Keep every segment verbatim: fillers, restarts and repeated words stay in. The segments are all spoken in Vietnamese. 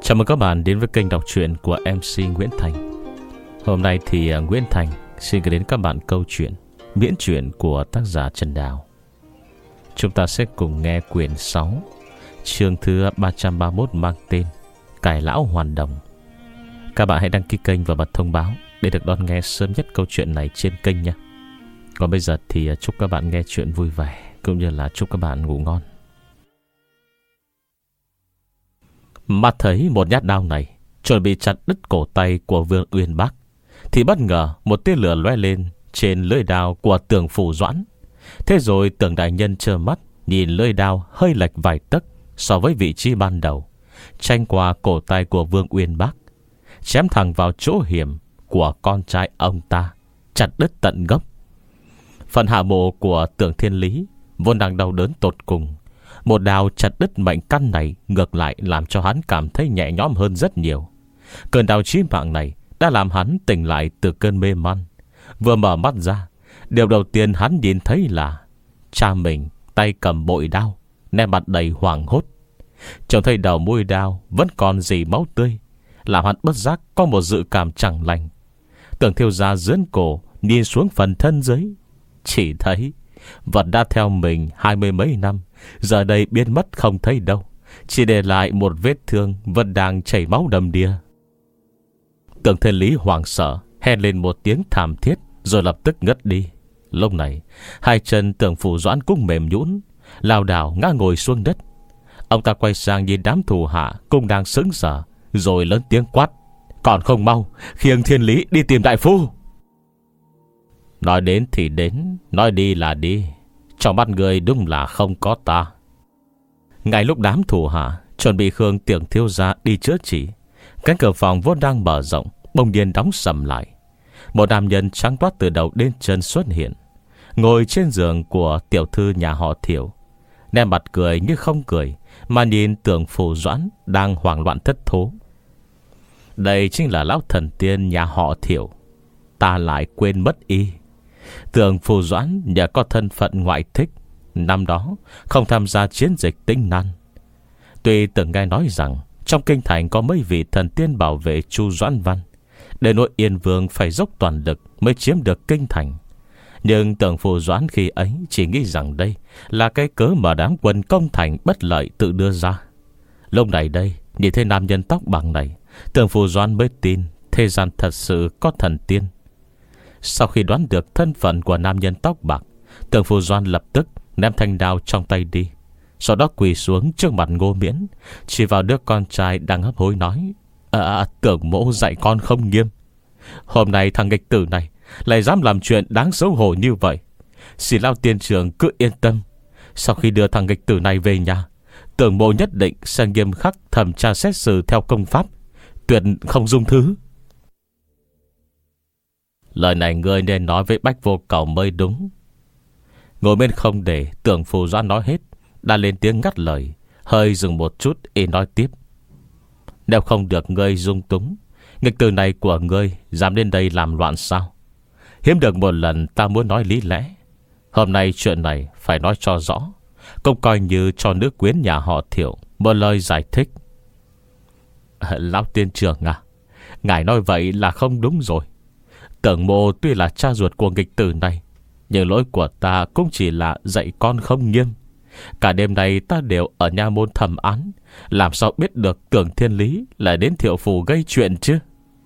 Chào mừng các bạn đến với kênh đọc truyện của em xê Nguyễn Thành. Hôm nay thì Nguyễn Thành xin gửi đến các bạn câu chuyện miễn truyện của tác giả Trần Đào. Chúng ta sẽ cùng nghe quyển sáu, chương thứ ba trăm ba mươi mốt mang tên Cải Lão Hoàn Đồng. Các bạn hãy đăng ký kênh và bật thông báo để được đón nghe sớm nhất câu chuyện này trên kênh nhé. Còn bây giờ thì chúc các bạn nghe chuyện vui vẻ, cũng như là chúc các bạn ngủ ngon. Mắt thấy một nhát đao này chuẩn bị chặt đứt cổ tay của Vương Uyên Bác, thì bất ngờ một tia lửa lóe lên trên lưỡi đao của Tưởng Phủ Doãn. Thế rồi Tưởng đại nhân trơ mắt nhìn lưỡi đao hơi lệch vài tấc so với vị trí ban đầu, tranh qua cổ tay của Vương Uyên Bác, chém thẳng vào chỗ hiểm của con trai ông ta, chặt đứt tận gốc. Phần hạ bộ của Tưởng Thiên Lý vốn đang đau đớn tột cùng, một đao chặt đứt mệnh căn này ngược lại làm cho hắn cảm thấy nhẹ nhõm hơn rất nhiều. Cơn đau chí mạng này đã làm hắn tỉnh lại từ cơn mê man. Vừa mở mắt ra, điều đầu tiên hắn nhìn thấy là cha mình tay cầm bội đao, nét mặt đầy hoảng hốt. Trông thấy đầu mũi đao vẫn còn dì máu tươi, làm hắn bất giác có một dự cảm chẳng lành. Tưởng thiếu gia dưỡng cổ nhìn xuống phần thân dưới, chỉ thấy vật đã theo mình hai mươi mấy năm giờ đây biến mất không thấy đâu, chỉ để lại một vết thương vẫn đang chảy máu đầm đìa. Tưởng Thiên Lý hoảng sợ hét lên một tiếng thảm thiết, rồi lập tức ngất đi. Lúc này hai chân Tưởng Phủ Doãn cũng mềm nhũn, lảo đảo ngã ngồi xuống đất. Ông ta quay sang nhìn đám thủ hạ cũng đang sững sờ, rồi lớn tiếng quát: "Còn không mau khiêng Thiên Lý đi tìm đại phu!" Nói đến thì đến, nói đi là đi, trong mắt người đúng là không có ta. Ngay lúc đám thủ hạ chuẩn bị Khương Tưởng thiếu gia đi chữa trị, cánh cửa phòng vốn đang mở rộng bỗng nhiên đóng sầm lại. Một nam nhân trắng toát từ đầu đến chân xuất hiện, ngồi trên giường của tiểu thư nhà họ Thiệu, nét mặt cười như không cười mà nhìn Tưởng Phủ Doãn đang hoảng loạn thất thố. Đây chính là lão thần tiên nhà họ Thiệu, ta lại quên mất y. Tưởng Phủ Doãn nhờ có thân phận ngoại thích, năm đó không tham gia chiến dịch Tĩnh Nan. Tuy từng nghe nói rằng trong kinh thành có mấy vị thần tiên bảo vệ Chu Doãn Văn, để nội Yên Vương phải dốc toàn lực mới chiếm được kinh thành, nhưng Tưởng Phủ Doãn khi ấy chỉ nghĩ rằng đây là cái cớ mà đám quân công thành bất lợi tự đưa ra. Lúc này đây nhìn thấy nam nhân tóc bạc này, Tưởng Phủ Doãn mới tin thế gian thật sự có thần tiên. Sau khi đoán được thân phận của nam nhân tóc bạc, Tưởng Phủ Doãn lập tức ném thanh đao trong tay đi, sau đó quỳ xuống trước mặt Ngô Miễn, chỉ vào đứa con trai đang hấp hối nói: À, Tưởng mỗ dạy con không nghiêm. Hôm nay thằng nghịch tử này lại dám làm chuyện đáng xấu hổ như vậy. Xin lão tiên trưởng cứ yên tâm, sau khi đưa thằng nghịch tử này về nhà, Tưởng mỗ nhất định sẽ nghiêm khắc thẩm tra xét xử theo công pháp, tuyệt không dung thứ. Lời này ngươi nên nói với Bách Vô Cầu mới đúng. Ngồi bên không để Tưởng Phủ Doãn nói hết, đã lên tiếng ngắt lời, hơi dừng một chút y nói tiếp: Nếu không được ngươi dung túng, nghịch tử này của ngươi dám đến đây làm loạn sao? Hiếm được một lần ta muốn nói lý lẽ. Hôm nay chuyện này phải nói cho rõ, cũng coi như cho nữ quyến nhà họ Thiệu một lời giải thích. Lão tiên trưởng à, ngài nói vậy là không đúng rồi. Tưởng mộ tuy là cha ruột của nghịch tử này, nhưng lỗi của ta cũng chỉ là dạy con không nghiêm. Cả đêm nay ta đều ở nha môn thẩm án, làm sao biết được Tưởng Thiên Lý lại đến Thiệu phủ gây chuyện chứ?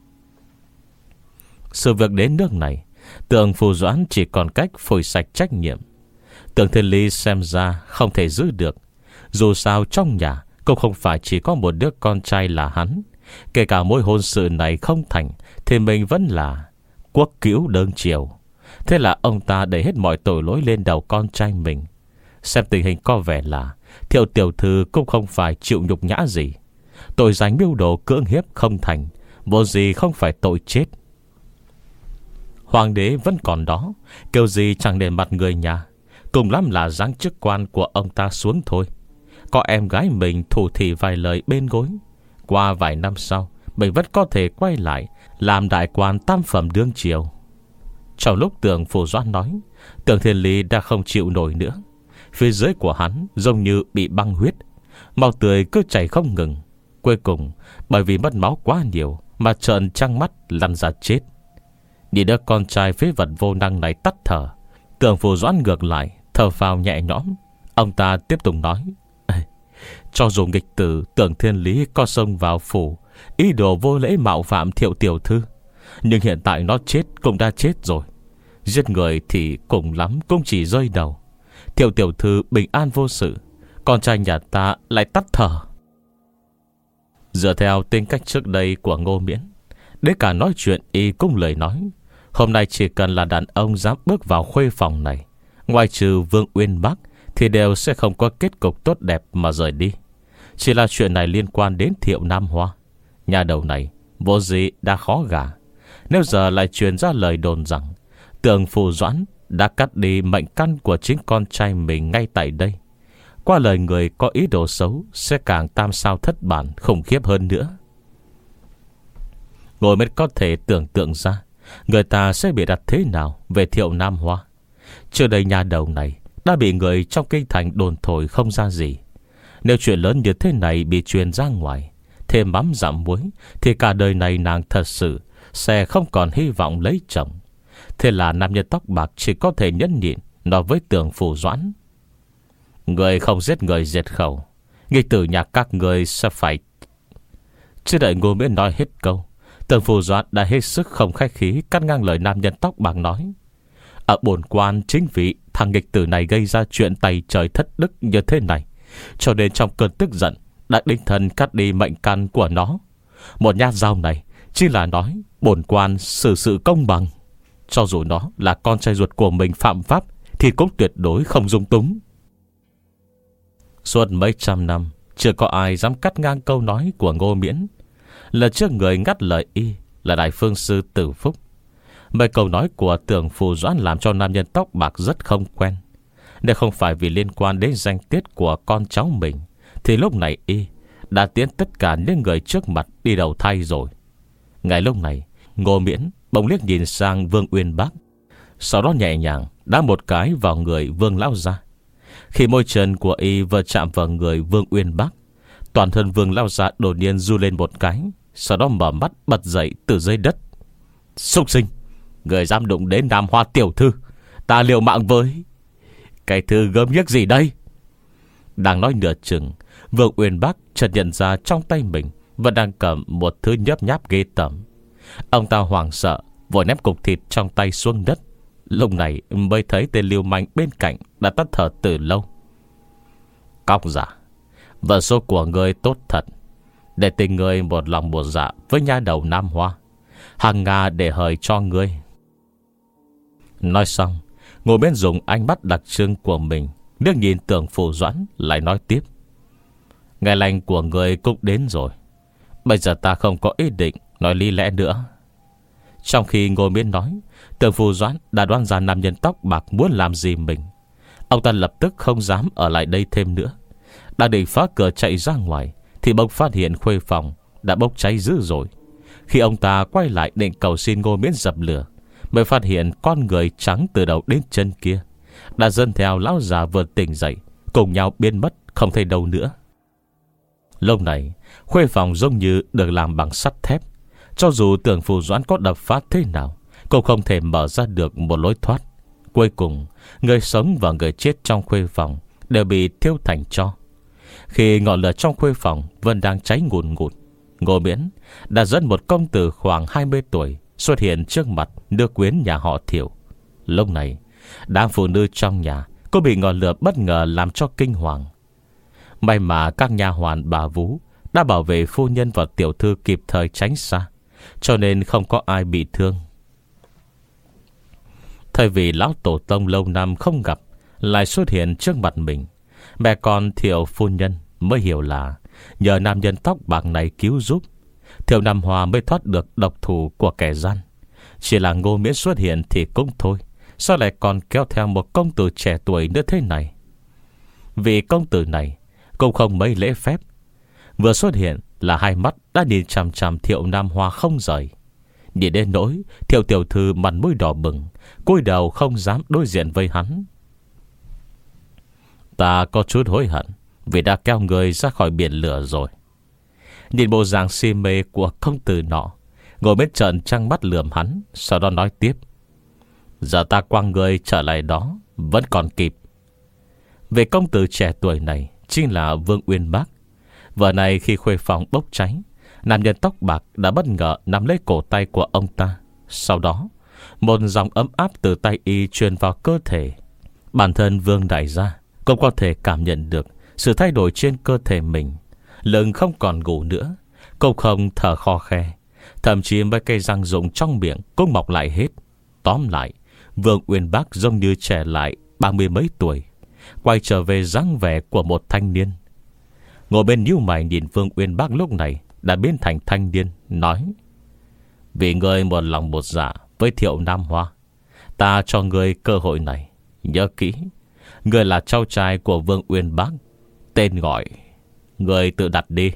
Sự việc đến nước này, Tưởng Phủ Doãn chỉ còn cách phủi sạch trách nhiệm. Tưởng Thiên Lý xem ra không thể giữ được. Dù sao trong nhà cũng không phải chỉ có một đứa con trai là hắn. Kể cả mối hôn sự này không thành, thì mình vẫn là quốc cữu đơn triều. Thế là ông ta đẩy hết mọi tội lỗi lên đầu con trai mình. Xem tình hình có vẻ là Thiệu tiểu thư cũng không phải chịu nhục nhã gì. Tội danh mưu đồ cưỡng hiếp không thành, vô gì không phải tội chết. Hoàng đế vẫn còn đó, kêu gì chẳng để mặt người nhà, cùng lắm là giáng chức quan của ông ta xuống thôi. Có em gái mình thủ thỉ vài lời bên gối, qua vài năm sau mình vẫn có thể quay lại làm đại quan tam phẩm đương triều. Trong lúc Tưởng Phủ Doãn nói, Tưởng Thiên Lý đã không chịu nổi nữa. Phía dưới của hắn giống như bị băng huyết, máu tươi cứ chảy không ngừng. Cuối cùng bởi vì mất máu quá nhiều mà trợn trăng mắt lăn ra chết. Nhìn đứa con trai phế vật vô năng này tắt thở, Tưởng Phủ Doãn ngược lại thở phào nhẹ nhõm. Ông ta tiếp tục nói: cho dù nghịch tử Tưởng Thiên Lý có xông vào phủ, ý đồ vô lễ mạo phạm Thiệu tiểu thư, nhưng hiện tại nó chết cũng đã chết rồi. Giết người thì cùng lắm cũng chỉ rơi đầu. Thiệu tiểu thư bình an vô sự, con trai nhà ta lại tắt thở. Dựa theo tính cách trước đây của Ngô Miễn, đến cả nói chuyện y cũng lời nói. Hôm nay chỉ cần là đàn ông dám bước vào khuê phòng này, ngoài trừ Vương Uyên Bắc, thì đều sẽ không có kết cục tốt đẹp mà rời đi. Chỉ là chuyện này liên quan đến Thiệu Nam Hoa. Nhà đầu này vô gì đã khó gả. Nếu giờ lại truyền ra lời đồn rằng Tưởng Phủ Doãn đã cắt đi mệnh căn của chính con trai mình ngay tại đây, qua lời người có ý đồ xấu, sẽ càng tam sao thất bản khủng khiếp hơn nữa. Ngồi mới có thể tưởng tượng ra người ta sẽ bị đặt thế nào về Thiệu Nam Hoa. Trước đây nhà đầu này đã bị người trong kinh thành đồn thổi không ra gì. Nếu chuyện lớn như thế này bị truyền ra ngoài, thêm mắm dặm muối, thì cả đời này nàng thật sự sẽ không còn hy vọng lấy chồng. Thế là nam nhân tóc bạc chỉ có thể nhẫn nhịn nói với Tưởng Phủ Doãn: người không giết người diệt khẩu, nghịch tử nhà các người sẽ phải. Chưa đợi Ngô Miễn nói hết câu, Tưởng Phủ Doãn đã hết sức không khách khí cắt ngang lời nam nhân tóc bạc nói: ở bổn quan chính vì thằng nghịch tử này gây ra chuyện tày trời thất đức như thế này, cho nên trong cơn tức giận đã đích thân cắt đi mệnh căn của nó. Một nhát dao này chỉ là nói bổn quan xử sự công bằng. Cho dù nó là con trai ruột của mình phạm pháp, thì cũng tuyệt đối không dung túng. Suốt mấy trăm năm chưa có ai dám cắt ngang câu nói của Ngô Miễn. Lần trước người ngắt lời y là Đại Phương Sư Tử Phúc. Mấy câu nói của Tưởng Phủ Doãn làm cho nam nhân tóc bạc rất không quen. Nếu không phải vì liên quan đến danh tiết của con cháu mình, thì lúc này y đã tiến tất cả những người trước mặt đi đầu thai rồi. Ngay lúc này, Ngô Miễn bỗng liếc nhìn sang Vương Uyên Bắc, sau đó nhẹ nhàng đá một cái vào người Vương lão gia. Khi môi chân của y vừa chạm vào người Vương Uyên Bắc, toàn thân Vương lão gia đột nhiên du lên một cái, sau đó mở mắt bật dậy từ dưới đất. Súc sinh, người dám đụng đến Nam Hoa tiểu thư, ta liều mạng với. Cái thứ gớm ghiếc gì đây? Đang nói nửa chừng, Vương Uyên Bắc chợt nhận ra trong tay mình vẫn đang cầm một thứ nhấp nháp ghê tởm. Ông ta hoảng sợ vội ném cục thịt trong tay xuống đất. Lúc này mới thấy tên lưu manh bên cạnh đã tắt thở từ lâu. Cóc giả, vận số của người tốt thật, để tình người một lòng một dạ với nha đầu Nam Hoa, hàng Nga để hời cho ngươi. Nói xong, Ngô Miễn dùng ánh mắt đặc trưng của mình liếc nhìn Tưởng Phủ Doãn, lại nói tiếp: ngày lành của người cũng đến rồi. Bây giờ ta không có ý định nói lý lẽ nữa. Trong khi Ngô Miễn nói, Tưởng Phủ Doãn đã đoán ra nam nhân tóc bạc muốn làm gì mình. Ông ta lập tức không dám ở lại đây thêm nữa. Đã định phá cửa chạy ra ngoài, thì bỗng phát hiện khuê phòng đã bốc cháy dữ rồi. Khi ông ta quay lại định cầu xin Ngô Miễn dập lửa, mới phát hiện con người trắng từ đầu đến chân kia đã dẫn theo lão già vừa tỉnh dậy, cùng nhau biến mất không thấy đâu nữa. Lúc này khuê phòng giống như được làm bằng sắt thép. Cho dù Tưởng Phủ Doãn có đập phá thế nào, cũng không thể mở ra được một lối thoát. Cuối cùng, người sống và người chết trong khuê phòng đều bị thiêu thành tro. Khi ngọn lửa trong khuê phòng vẫn đang cháy ngùn ngụt, Ngô Miễn đã dẫn một công tử khoảng hai mươi tuổi xuất hiện trước mặt đưa quyến nhà họ Thiệu. Lúc này, đám phụ nữ trong nhà cũng bị ngọn lửa bất ngờ làm cho kinh hoàng. May mà các nha hoàn bà vú đã bảo vệ phu nhân và tiểu thư kịp thời tránh xa, cho nên không có ai bị thương. Thay vì lão tổ tông lâu năm không gặp lại xuất hiện trước mặt mình, mẹ con Thiệu phu nhân mới hiểu là nhờ nam nhân tóc bạc này cứu giúp, Thiệu Nam Hoa mới thoát được độc thủ của kẻ gian. Chỉ là Ngô Miễn xuất hiện thì cũng thôi, sao lại còn kéo theo một công tử trẻ tuổi nữa thế này? Vì công tử này cũng không mấy lễ phép, vừa xuất hiện là hai mắt đã nhìn chằm chằm Thiệu Nam Hoa không rời. Nhìn đến nỗi Thiệu tiểu thư mặt mũi đỏ bừng, cúi đầu không dám đối diện với hắn. Ta có chút hối hận vì đã kéo người ra khỏi biển lửa rồi. Nhìn bộ dạng si mê của công tử nọ, ngồi bên trợn trăng mắt lườm hắn. Sau đó nói tiếp: giờ ta quăng người trở lại đó vẫn còn kịp. Về công tử trẻ tuổi này chính là Vương Uyên Bác. Vợ này khi khuê phòng bốc cháy, nam nhân tóc bạc đã bất ngờ nắm lấy cổ tay của ông ta. Sau đó một dòng ấm áp từ tay y truyền vào cơ thể. Bản thân Vương đại gia cũng có thể cảm nhận được sự thay đổi trên cơ thể mình. Lưng không còn gù nữa, cũng không thở khò khe, thậm chí mấy cây răng rụng trong miệng cũng mọc lại hết. Tóm lại, Vương Uyên Bác giống như trẻ lại ba mươi mấy tuổi, quay trở về dáng vẻ của một thanh niên. Ngồi bên nhíu mày nhìn Vương Uyên Bác lúc này đã biến thành thanh niên, nói: vì người một lòng một dạ với Thiệu Nam Hoa, ta cho người cơ hội này. Nhớ kỹ, người là cháu trai của Vương Uyên Bác. Tên gọi người tự đặt đi.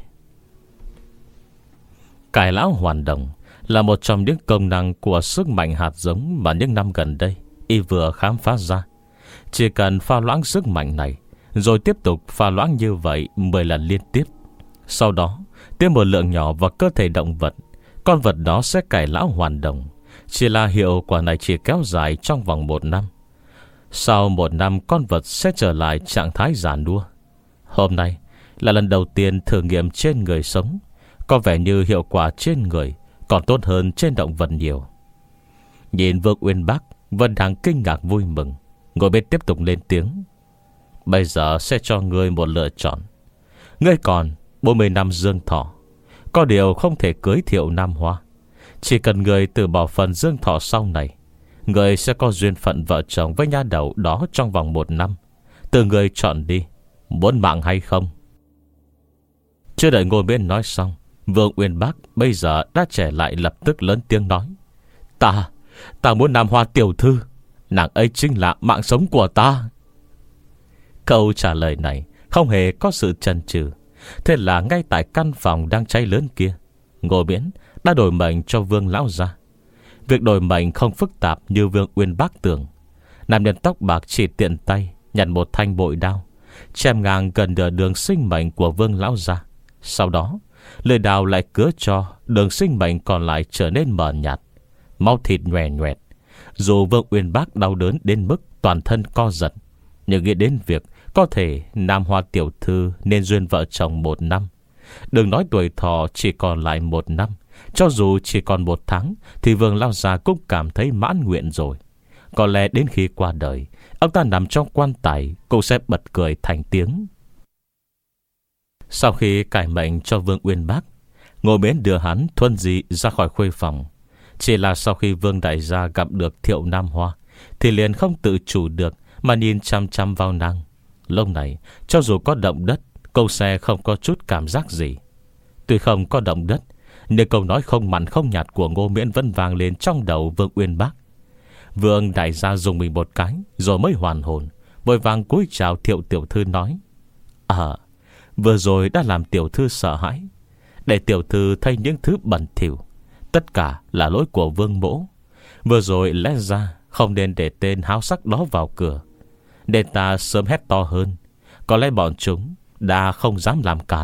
Cải lão hoàn đồng là một trong những công năng của sức mạnh hạt giống mà những năm gần đây y vừa khám phá ra. Chỉ cần pha loãng sức mạnh này, rồi tiếp tục pha loãng như vậy mười lần liên tiếp, sau đó tiêm một lượng nhỏ vào cơ thể động vật, con vật đó sẽ cải lão hoàn đồng. Chỉ là hiệu quả này chỉ kéo dài trong vòng một năm. Sau một năm, con vật sẽ trở lại trạng thái già nua. Hôm nay là lần đầu tiên thử nghiệm trên người sống, có vẻ như hiệu quả trên người còn tốt hơn trên động vật nhiều. Nhìn Vương Uyên Bác vẫn đang kinh ngạc vui mừng, ngồi bên tiếp tục lên tiếng: bây giờ sẽ cho ngươi một lựa chọn. Ngươi còn bốn mươi năm dương thọ, có điều không thể cưới Thiệu Nam Hoa. Chỉ cần người từ bỏ phần dương thọ sau này, người sẽ có duyên phận vợ chồng với nha đầu đó trong vòng một năm. Từ người chọn đi, muốn mạng hay không. Chưa đợi ngồi bên nói xong, Vương Uyên Bác bây giờ đã trẻ lại, lập tức lớn tiếng nói: Ta, ta muốn Nam Hoa tiểu thư. Nàng ấy chính là mạng sống của ta. Câu trả lời này không hề có sự chần chừ. Thế là ngay tại căn phòng đang cháy lớn kia, Ngô Miễn đã đổi mệnh cho Vương lão gia. Việc đổi mệnh không phức tạp như Vương Uyên Bác tưởng. Nam nhân tóc bạc chỉ tiện tay nhặt một thanh bội đao, chém ngang gần nửa đường sinh mệnh của Vương lão gia. Sau đó lưỡi đao lại cứa cho đường sinh mệnh còn lại trở nên mờ nhạt, máu thịt nhòe nhòe. Dù Vương Uyên Bác đau đớn đến mức toàn thân co giật, nhưng nghĩ đến việc có thể Nam Hoa tiểu thư nên duyên vợ chồng một năm, đừng nói tuổi thọ chỉ còn lại một năm, cho dù chỉ còn một tháng, thì Vương lão già cũng cảm thấy mãn nguyện rồi. Có lẽ đến khi qua đời, ông ta nằm trong quan tài cũng sẽ bật cười thành tiếng. Sau khi cải mệnh cho Vương Uyên Bác, Ngô Miễn đưa hắn thuần dị ra khỏi khuê phòng. Chỉ là sau khi Vương đại gia gặp được Thiệu Nam Hoa, thì liền không tự chủ được mà nhìn chăm chăm vào nàng. Lúc này, cho dù có động đất, câu xe không có chút cảm giác gì. Tuy không có động đất, nhưng câu nói không mặn không nhạt của Ngô Miễn vẫn vang lên trong đầu Vương Uyên Bác. Vương đại gia dùng mình một cái, rồi mới hoàn hồn, vội vàng cúi chào Thiệu tiểu thư nói: À, vừa rồi đã làm tiểu thư sợ hãi, để tiểu thư thấy những thứ bẩn thỉu. Tất cả là lỗi của Vương mỗ. Vừa rồi lẽ ra không nên để tên háo sắc đó vào cửa, nên ta sớm hét to hơn, có lẽ bọn chúng đã không dám làm càn.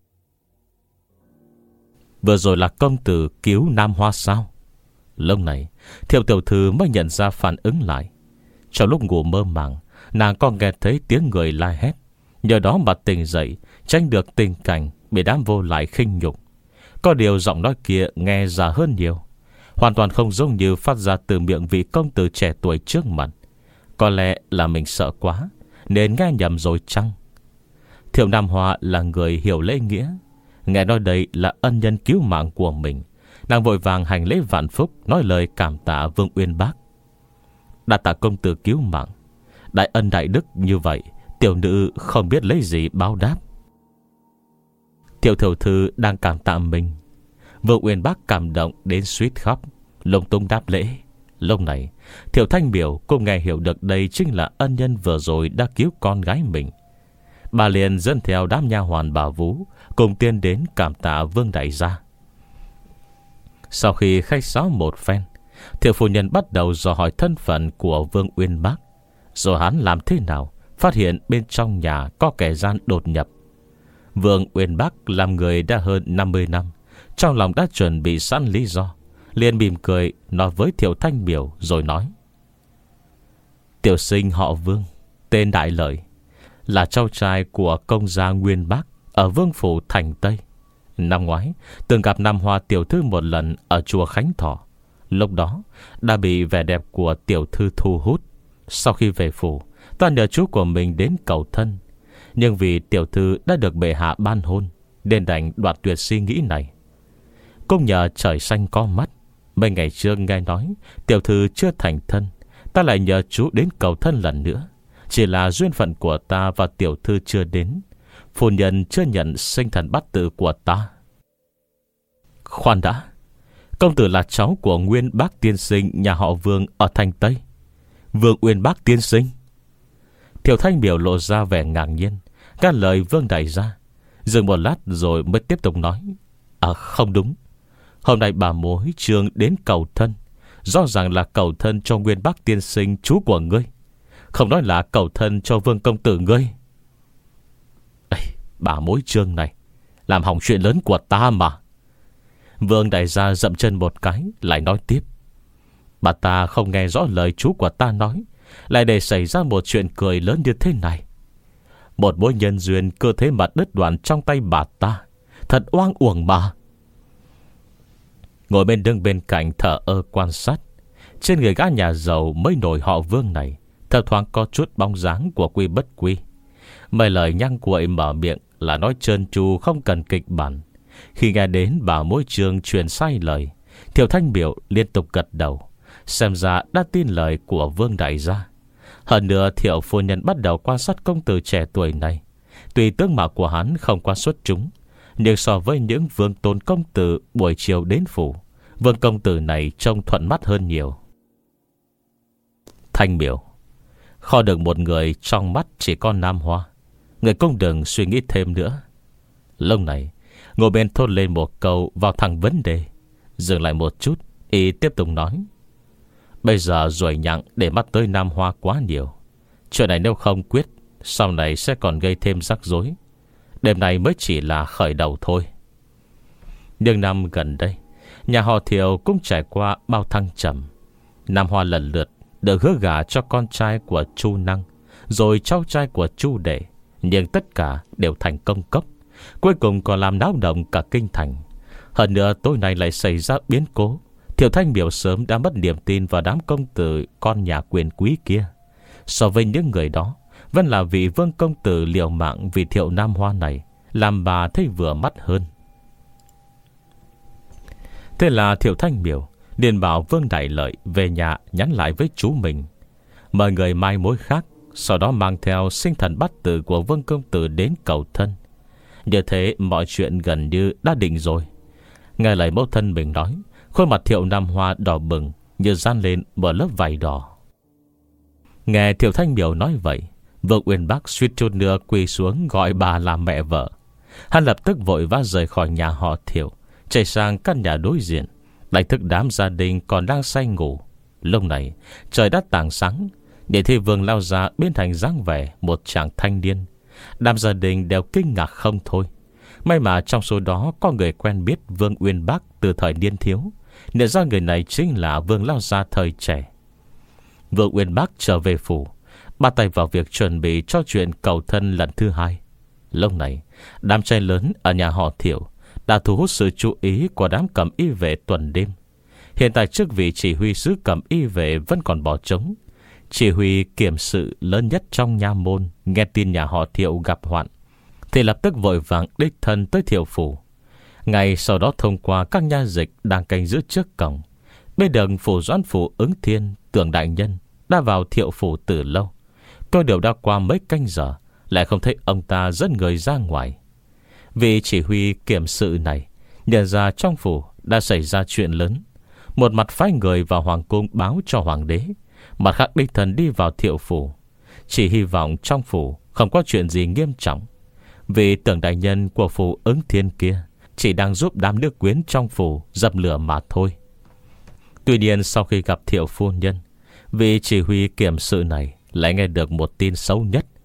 Vừa rồi là công tử cứu Nam Hoa sao? Lúc này Thiệu tiểu thư mới nhận ra phản ứng lại. Trong lúc ngủ mơ màng, nàng còn nghe thấy tiếng người la hét, nhờ đó mà tỉnh dậy, tránh được tình cảnh bị đám vô lại khinh nhục. Có điều giọng nói kia nghe già hơn nhiều, hoàn toàn không giống như phát ra từ miệng vị công tử trẻ tuổi trước mặt. Có lẽ là mình sợ quá nên nghe nhầm rồi chăng? Thiệu Nam Hoa là người hiểu lễ nghĩa, nghe nói đây là ân nhân cứu mạng của mình, nàng vội vàng hành lễ vạn phúc, nói lời cảm tạ Vương Uyên Bác. Đa tạ công tử cứu mạng, đại ân đại đức như vậy, tiểu nữ không biết lấy gì báo đáp. Thiệu tiểu thư đang cảm tạ mình. Vương Uyên Bác cảm động đến suýt khóc, lung tung đáp lễ. Lúc này Thiệu Thanh Miểu cũng nghe hiểu được đây chính là ân nhân vừa rồi đã cứu con gái mình. Bà liền dẫn theo đám nha hoàn bà vú cùng tiến đến cảm tạ Vương đại gia. Sau khi khách sáo một phen, Thiệu phu nhân bắt đầu dò hỏi thân phận của Vương Uyên Bác, rồi hắn làm thế nào phát hiện bên trong nhà có kẻ gian đột nhập. Vương Uyên Bác làm người đã hơn năm mươi năm, trong lòng đã chuẩn bị sẵn lý do, liền mỉm cười nói với Thiệu Thanh Miểu rồi nói: Tiểu sinh họ Vương, tên Đại Lợi, là cháu trai của công gia Nguyên Bác ở Vương Phủ Thành Tây. Năm ngoái từng gặp Nam Hoa tiểu thư một lần ở chùa Khánh Thọ. Lúc đó đã bị vẻ đẹp của tiểu thư thu hút. Sau khi về phủ, ta nhờ chú của mình đến cầu thân, nhưng vì tiểu thư đã được bệ hạ ban hôn, nên đành đoạt tuyệt suy nghĩ này. Cũng nhờ trời xanh có mắt, mấy ngày trước nghe nói tiểu thư chưa thành thân, ta lại nhờ chú đến cầu thân lần nữa. Chỉ là duyên phận của ta và tiểu thư chưa đến, phu nhân chưa nhận sinh thần bát tự của ta. Khoan đã, công tử là cháu của Nguyên Bác tiên sinh nhà họ Vương ở Thành Tây, Vương Uyên Bác tiên sinh. Thiệu Thanh Miểu lộ ra vẻ ngạc nhiên, ngắt lời Vương Đại gia, dừng một lát rồi mới tiếp tục nói: À không đúng, hôm nay bà mối Trương đến cầu thân, rõ ràng là cầu thân cho Nguyên Bác tiên sinh chú của ngươi, không nói là cầu thân cho Vương công tử ngươi. Ê, bà mối Trương này làm hỏng chuyện lớn của ta mà. Vương Đại gia dậm chân một cái, lại nói tiếp: Bà ta không nghe rõ lời chú của ta nói, lại để xảy ra một chuyện cười lớn như thế này. Một mối nhân duyên cơ thế mà đứt đoạn trong tay bà ta, thật oang uổng mà. Ngồi bên đứng bên cạnh thở ơ quan sát, trên người gã nhà giàu mới nổi họ Vương này thấp thoáng có chút bóng dáng của Quy Bất Quy. Mấy lời nhăng cuội mở miệng là nói trơn tru, không cần kịch bản. Khi nghe đến bà mối Trương truyền sai lời, Thiệu Thanh Miểu liên tục gật đầu, xem ra đã tin lời của Vương Đại gia. Hơn nữa Thiệu phu nhân bắt đầu quan sát công tử trẻ tuổi này. Tuy tướng mạo của hắn không quá xuất chúng, nhưng so với những vương tôn công tử buổi chiều đến phủ, Vương công tử này trông thuận mắt hơn nhiều. Thanh Miểu, khó được một người trong mắt chỉ có Nam Hoa, người cũng đừng suy nghĩ thêm nữa. Lúc này ngồi bên thốt lên một câu vào thẳng vấn đề. Dừng lại một chút, y tiếp tục nói: Bây giờ ruồi nhặng để mắt tới Nam Hoa quá nhiều. Chuyện này nếu không quyết, sau này sẽ còn gây thêm rắc rối. Đêm này mới chỉ là khởi đầu thôi. Nhưng năm gần đây, nhà họ Thiệu cũng trải qua bao thăng trầm. Nam Hoa lần lượt được hứa gả cho con trai của Chu Năng, rồi cháu trai của Chu Đệ, nhưng tất cả đều thành công cốc, cuối cùng còn làm náo động cả kinh thành. Hơn nữa tối nay lại xảy ra biến cố. Thiệu Thanh Miểu sớm đã mất niềm tin vào đám công tử con nhà quyền quý kia. So với những người đó, vẫn là vị Vương công tử liều mạng vì Thiệu Nam Hoa này, làm bà thấy vừa mắt hơn. Thế là Thiệu Thanh Miểu liền bảo Vương Đại Lợi về nhà nhắn lại với chú mình, mời người mai mối khác, sau đó mang theo sinh thần bát tự của Vương công tử đến cầu thân. Như thế mọi chuyện gần như đã định rồi. Nghe lời mẫu thân mình nói, khuôn mặt Thiệu Nam Hoa đỏ bừng như dán lên một lớp vải đỏ. Nghe Thiệu Thanh Miểu nói vậy, Vương Uyên Bác suýt chút nữa quỳ xuống gọi bà là mẹ vợ. Hắn lập tức vội vã rời khỏi nhà họ Thiệu, chạy sang căn nhà đối diện, đánh thức đám gia đình còn đang say ngủ. Lúc này trời đã tảng sáng, để thì Vương lao ra biến thành dáng vẻ một chàng thanh niên. Đám gia đình đều kinh ngạc không thôi. May mà trong số đó có người quen biết Vương Uyên Bác từ thời niên thiếu, nhận ra người này chính là Vương lao gia thời trẻ. Vương Uyên Bác trở về phủ, bắt tay vào việc chuẩn bị cho chuyện cầu thân lần thứ hai. Lúc này đám trai lớn ở nhà họ Thiệu đã thu hút sự chú ý của đám cẩm y vệ tuần đêm. Hiện tại chức vị chỉ huy sứ cẩm y vệ vẫn còn bỏ trống. Chỉ huy kiểm sự lớn nhất trong nha môn nghe tin nhà họ Thiệu gặp hoạn, thì lập tức vội vàng đích thân tới Thiệu phủ. Ngày sau đó thông qua các nha dịch đang canh giữ trước cổng, bên đường phủ Doãn phủ Ứng Thiên, Tưởng đại nhân đã vào Thiệu phủ từ lâu. Tôi đều đã qua mấy canh giờ, lại không thấy ông ta dẫn người ra ngoài. Vì chỉ huy kiểm sự này nhận ra trong phủ đã xảy ra chuyện lớn, một mặt phái người vào hoàng cung báo cho hoàng đế, mặt khác đích thân đi vào Thiệu phủ, chỉ hy vọng trong phủ không có chuyện gì nghiêm trọng. Vì Tưởng đại nhân của phủ Ứng Thiên kia chỉ đang giúp đám nước quyến trong phủ dập lửa mà thôi. Tuy nhiên sau khi gặp Thiệu phu nhân, vị chỉ huy kiểm sự này lại nghe được một tin xấu nhất.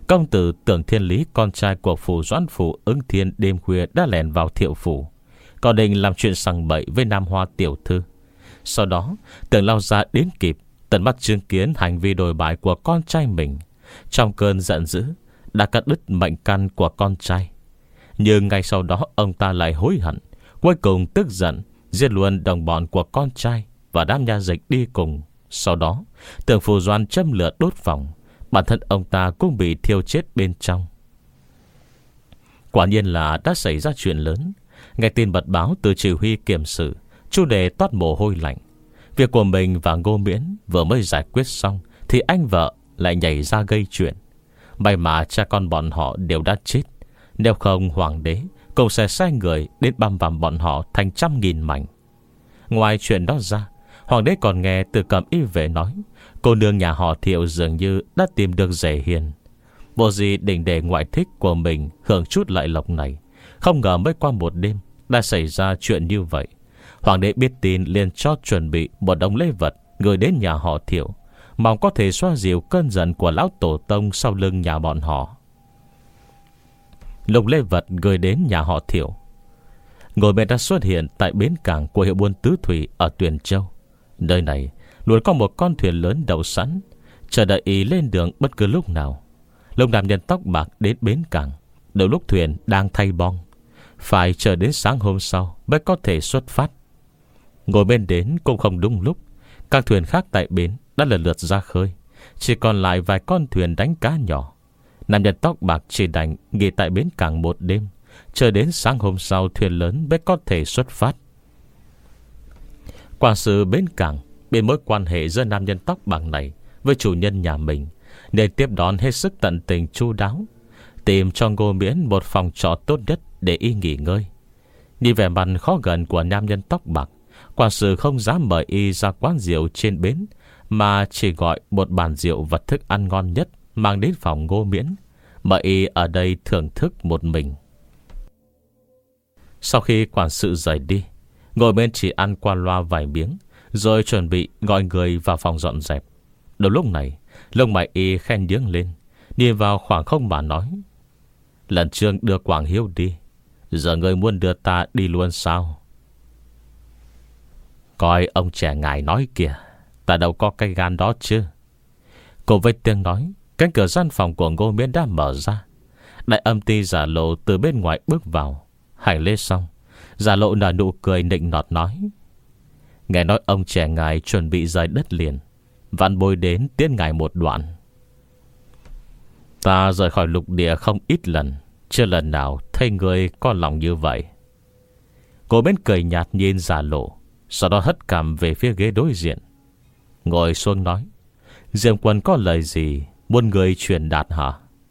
Công tử Tưởng Thiên Lý, con trai của phủ Doãn Phủ Ứng Thiên, đêm khuya đã lẻn vào Thiệu phủ, còn định làm chuyện sằng bậy với Nam Hoa tiểu thư. Sau đó Tưởng lao ra đến kịp, tận mắt chứng kiến hành vi đồi bại của con trai mình. Trong cơn giận dữ đã cắt đứt mệnh căn của con trai. Nhưng ngay sau đó ông ta lại hối hận, cuối cùng tức giận giết luôn đồng bọn của con trai và đám nha dịch đi cùng. Sau đó Tưởng Phủ Doãn châm lửa đốt phòng, bản thân ông ta cũng bị thiêu chết bên trong. Quả nhiên là đã xảy ra chuyện lớn. Nghe tin bật báo từ chỉ huy kiểm sự, Chu Đề toát mồ hôi lạnh. Việc của mình và Ngô Miễn vừa mới giải quyết xong thì anh vợ lại nhảy ra gây chuyện. May mà cha con bọn họ đều đã chết, nếu không hoàng đế cũng sẽ sai người đến băm vằm bọn họ thành trăm nghìn mảnh. Ngoài chuyện đó ra, hoàng đế còn nghe từ Cẩm Y về nói cô nương nhà họ Thiệu dường như đã tìm được rể hiền. Bộ gì định để ngoại thích của mình hưởng chút lợi lộc này. Không ngờ mới qua một đêm đã xảy ra chuyện như vậy. Hoàng đế biết tin liền cho chuẩn bị một đống lễ vật gửi đến nhà họ Thiệu, mong có thể xoa dịu cơn giận của lão tổ tông sau lưng nhà bọn họ. Lục lễ vật gửi đến nhà họ Thiệu, Ngồi Mệt đã xuất hiện tại bến cảng của hiệu buôn Tứ Thủy ở Tuyền Châu. Nơi này luôn có một con thuyền lớn đậu sẵn, chờ đợi ý lên đường bất cứ lúc nào. Lục nam nhân tóc bạc đến bến cảng, đầu lúc thuyền đang thay bong, phải chờ đến sáng hôm sau mới có thể xuất phát. Ngồi bên đến cũng không đúng lúc, các thuyền khác tại bến đã lần lượt ra khơi, chỉ còn lại vài con thuyền đánh cá nhỏ. Nam nhân tóc bạc chỉ đành nghỉ tại bến cảng một đêm, chờ đến sáng hôm sau thuyền lớn mới có thể xuất phát. Quản sự bến cảng biết mối quan hệ giữa nam nhân tóc bạc này với chủ nhân nhà mình, nên tiếp đón hết sức tận tình chu đáo, tìm cho Ngô Miễn một phòng trọ tốt nhất để y nghỉ ngơi. Nhìn vẻ mặt khó gần của nam nhân tóc bạc, quản sự không dám mời y ra quán rượu trên bến, mà chỉ gọi một bàn rượu và thức ăn ngon nhất mang đến phòng Ngô Miễn, mời y ở đây thưởng thức một mình. Sau khi quản sự rời đi, Ngô Miễn chỉ ăn qua loa vài miếng, rồi chuẩn bị gọi người vào phòng dọn dẹp. Đầu lúc này, lông mày y khen nhướng lên, nhìn vào khoảng không mà nói: lần trước đưa Quảng Hiếu đi, giờ người muốn đưa ta đi luôn sao? Coi ông trẻ ngài nói kìa, ta đâu có cái gan đó chứ. Cô với tiếng nói, cánh cửa gian phòng của Ngô Miễn đã mở ra. Đại âm ty Giả Lộ từ bên ngoài bước vào. Hành lễ xong, Giả Lộ nở nụ cười nịnh nọt nói: nghe nói ông trẻ ngài chuẩn bị rời đất liền, vạn bối đến tiễn ngài một đoạn. Ta rời khỏi lục địa không ít lần, chưa lần nào thấy người có lòng như vậy. Cô bên cười nhạt nhìn Giả Lộ, sau đó hất cằm về phía ghế đối diện, ngồi xuống nói: Diệm Quân có lời gì muốn người truyền đạt hả?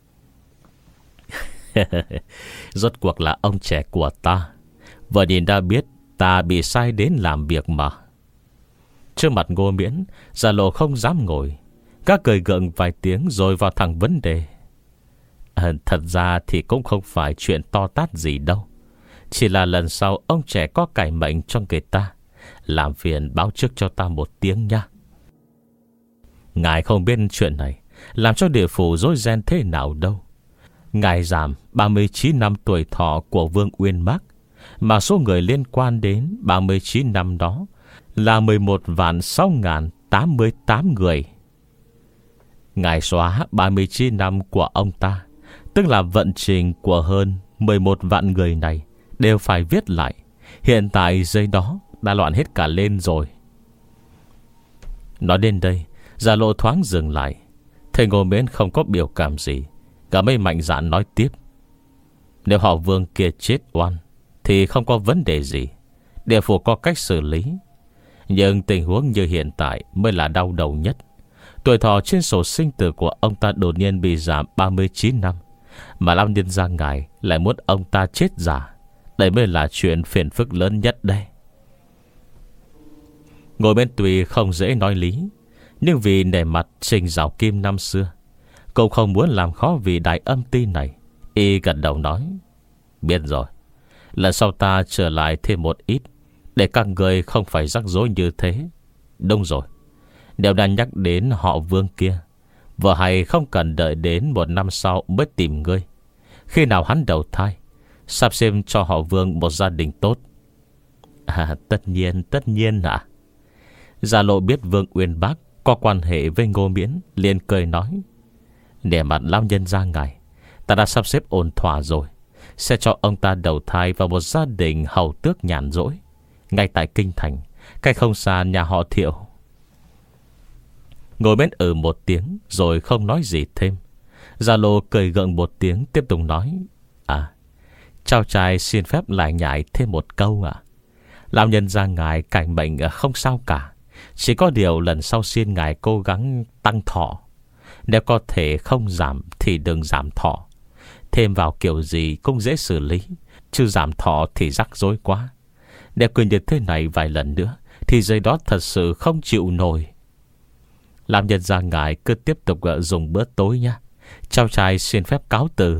Rốt cuộc là ông trẻ của ta, vừa nhìn đã biết ta bị sai đến làm việc mà. Trước mặt Ngô Miễn, Giả Lộ không dám ngồi, các cười gượng vài tiếng rồi vào thẳng vấn đề. à, Thật ra thì cũng không phải chuyện to tát gì đâu, chỉ là lần sau ông trẻ có cải mệnh cho người ta, làm phiền báo trước cho ta một tiếng nha. Ngài không biết chuyện này làm cho địa phủ rối ren thế nào đâu. Ngài giảm ba mươi chín năm tuổi thọ của Vương Uyên Mác, mà số người liên quan đến ba mươi chín năm đó là mười một vạn sáu ngàn tám mươi tám người. Ngài xóa ba mươi chín năm của ông ta, tức là vận trình của hơn mười một vạn người này đều phải viết lại. Hiện tại dây đó đã loạn hết cả lên rồi. Nói đến đây, Giả Lộ thoáng dừng lại. Thầy Ngô Miễn không có biểu cảm gì, cả mấy mạnh dạn nói tiếp: nếu họ Vương kia chết oan thì không có vấn đề gì, địa phủ có cách xử lý. Nhưng tình huống như hiện tại mới là đau đầu nhất. Tuổi thọ trên sổ sinh tử của ông ta đột nhiên bị giảm ba mươi chín năm, mà Long Nhân gia ngài lại muốn ông ta chết giả. Đây mới là chuyện phiền phức lớn nhất đây. Ngồi bên tuy không dễ nói lý, nhưng vì nể mặt Trình Giảo Kim năm xưa, cậu không muốn làm khó vì đại âm ty này. Y gật đầu nói: biết rồi, lần sau ta trở lại thêm một ít, để các người không phải rắc rối như thế. Đúng rồi, nếu đang nhắc đến họ Vương kia, Vợ hay không cần đợi đến một năm sau mới tìm ngươi. Khi nào hắn đầu thai, sắp xếp cho họ Vương một gia đình tốt. À, tất nhiên, tất nhiên ạ. Gia Lộ biết Vương Uyên Bác có quan hệ với Ngô Miễn, liền cười nói: Để mặt lão nhân gia ngài, ta đã sắp xếp ổn thỏa rồi, sẽ cho ông ta đầu thai vào một gia đình hầu tước nhàn rỗi, ngay tại kinh thành, cách không xa nhà họ Thiệu. Ngồi bên ừ một tiếng rồi không nói gì thêm. Gia Lô cười gượng một tiếng, tiếp tục nói: À, cháu trai xin phép lại nhại thêm một câu à. Lão nhân gia ngài cảnh bệnh không sao cả, chỉ có điều lần sau xin ngài cố gắng tăng thọ. Nếu có thể không giảm thì đừng giảm thọ. Thêm vào kiểu gì cũng dễ xử lý, chứ giảm thọ thì rắc rối quá. Nếu cứ như thế này vài lần nữa thì giây đó thật sự không chịu nổi. Làm nhân gia ngài cứ tiếp tục dùng bữa tối nhé. Cháu trai xin phép cáo từ.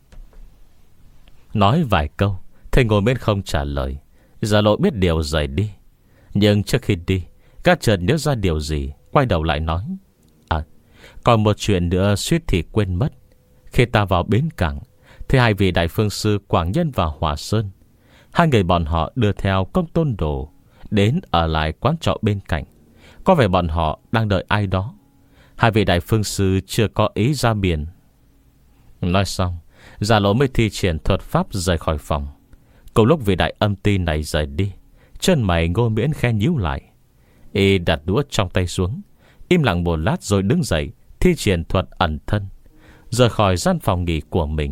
Nói vài câu, thầy ngồi bên không trả lời. Gia Lộ biết điều rời đi. Nhưng trước khi đi, các chợt nhớ ra điều gì, quay đầu lại nói: À, còn một chuyện nữa suýt thì quên mất. Khi ta vào bến cảng thì hai vị đại phương sư Quảng Nhân và Hòa Sơn, hai người bọn họ đưa theo Công Tôn Đồ đến ở lại quán trọ bên cạnh. Có vẻ bọn họ đang đợi ai đó. Hai vị đại phương sư chưa có ý ra biển. Nói xong, Gia Lộ mới thi triển thuật pháp rời khỏi phòng. Cùng lúc vị đại âm ti này rời đi, chân mày Ngô Miễn khe nhíu lại. Y đặt đũa trong tay xuống, im lặng một lát rồi đứng dậy, thi triển thuật ẩn thân, rời khỏi gian phòng nghỉ của mình.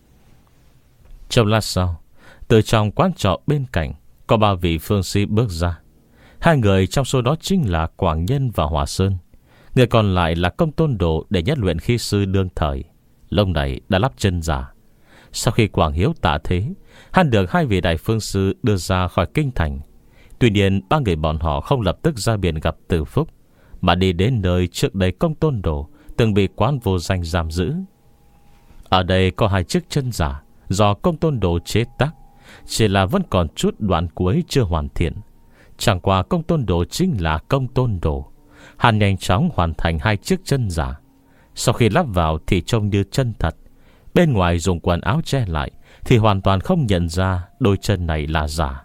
Trong lát sau, từ trong quán trọ bên cạnh có ba vị phương sĩ bước ra. Hai người trong số đó chính là Quảng Nhân và Hòa Sơn. Người còn lại là Công Tôn Đồ để nhất luyện khí sư đương thời. Lúc này đã lắp chân giả. Sau khi Quảng Hiếu tạ thế, hắn được hai vị đại phương sư đưa ra khỏi kinh thành. Tuy nhiên ba người bọn họ không lập tức ra biển gặp Từ Phúc, mà đi đến nơi trước đây Công Tôn Đồ từng bị quán vô danh giam giữ. Ở đây có hai chiếc chân giả do Công Tôn Đồ chế tác, chỉ là vẫn còn chút đoạn cuối chưa hoàn thiện. Chẳng qua Công Tôn Đồ chính là Công Tôn Đồ. Hắn nhanh chóng hoàn thành hai chiếc chân giả. Sau khi lắp vào thì trông như chân thật. Bên ngoài dùng quần áo che lại thì hoàn toàn không nhận ra đôi chân này là giả.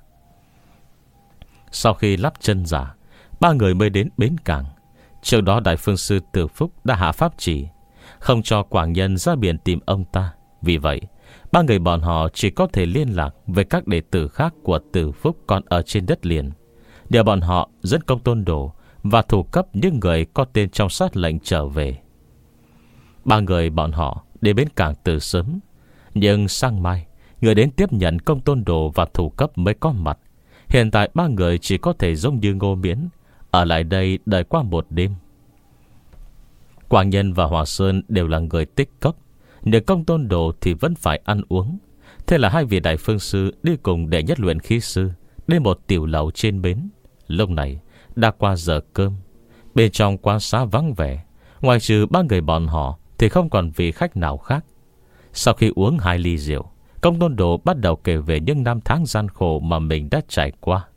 Sau khi lắp chân giả, ba người mới đến bến cảng. Trước đó đại phương sư Từ Phúc đã hạ pháp chỉ không cho Quảng Nhân ra biển tìm ông ta. Vì vậy ba người bọn họ chỉ có thể liên lạc với các đệ tử khác của Từ Phúc còn ở trên đất liền, để bọn họ dẫn Công Tôn Đồ và thủ cấp những người có tên trong sát lệnh trở về. Ba người bọn họ đến bến cảng từ sớm, nhưng sang mai người đến tiếp nhận Công Tôn Đồ và thủ cấp mới có mặt. Hiện tại ba người chỉ có thể giống như Ngô Miễn ở lại đây đợi qua một đêm. Quảng Nhân và Hòa Sơn đều là người tích cốc, nhưng Công Tôn Đồ thì vẫn phải ăn uống. Thế là hai vị đại phương sư đi cùng để nhất luyện khí sư đến một tiểu lầu trên bến. Lúc này đã qua giờ cơm. Bên trong quán xá vắng vẻ, ngoài trừ ba người bọn họ thì không còn vị khách nào khác. Sau khi uống hai ly rượu, Công Tôn Đồ bắt đầu kể về những năm tháng gian khổ mà mình đã trải qua.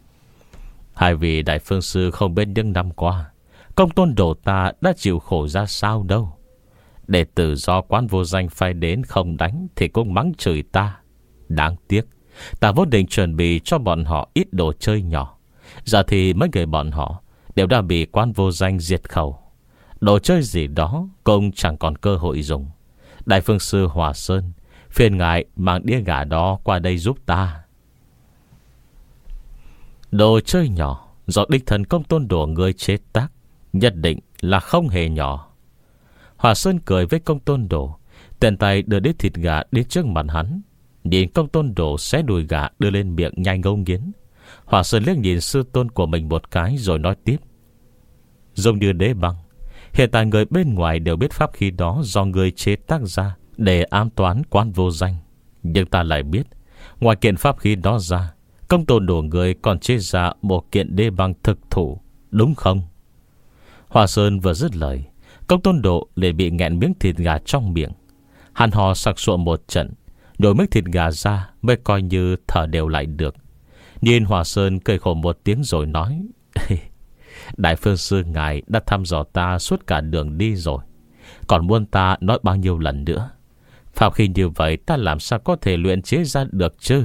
Hai vị đại phương sư không biết những năm qua Công Tôn Đồ ta đã chịu khổ ra sao đâu. Đệ tử do quán vô danh phái đến không đánh thì cũng mắng chửi ta. Đáng tiếc, ta vốn định chuẩn bị cho bọn họ ít đồ chơi nhỏ. Giờ thì mấy người bọn họ đều đã bị quán vô danh diệt khẩu. Đồ chơi gì đó cũng chẳng còn cơ hội dùng. Đại phương sư Hòa Sơn, phiền ngài mang đĩa gà đó qua đây giúp ta. Đồ chơi nhỏ do đích thân Công Tôn Đồ người chế tác, nhất định là không hề nhỏ. Hòa Sơn cười với Công Tôn Đồ, tiện tay đưa đĩa thịt gà đến trước mặt hắn. Nhìn Công Tôn Đồ xé đùi gà đưa lên miệng nhai ngấu nghiến. Hòa Sơn liếc nhìn sư tôn của mình một cái rồi nói tiếp: Giống như đế băng, hiện tại người bên ngoài đều biết pháp khí đó do người chế tác ra để ám toán quán vô danh. Nhưng ta lại biết, ngoài kiện pháp khí đó ra, Công Tôn Đồ người còn chế ra một kiện đế băng thực thủ, đúng không? Hòa Sơn vừa dứt lời, Công Tôn Đồ liền bị nghẹn miếng thịt gà trong miệng. Hắn hò sặc sụa một trận, nhồi miếng thịt gà ra mới coi như thở đều lại được. Nhìn Hòa Sơn cười khổ một tiếng rồi nói: Đại phương sư ngài đã thăm dò ta suốt cả đường đi rồi. Còn muốn ta nói bao nhiêu lần nữa? Pháp khí như vậy ta làm sao có thể luyện chế ra được chứ?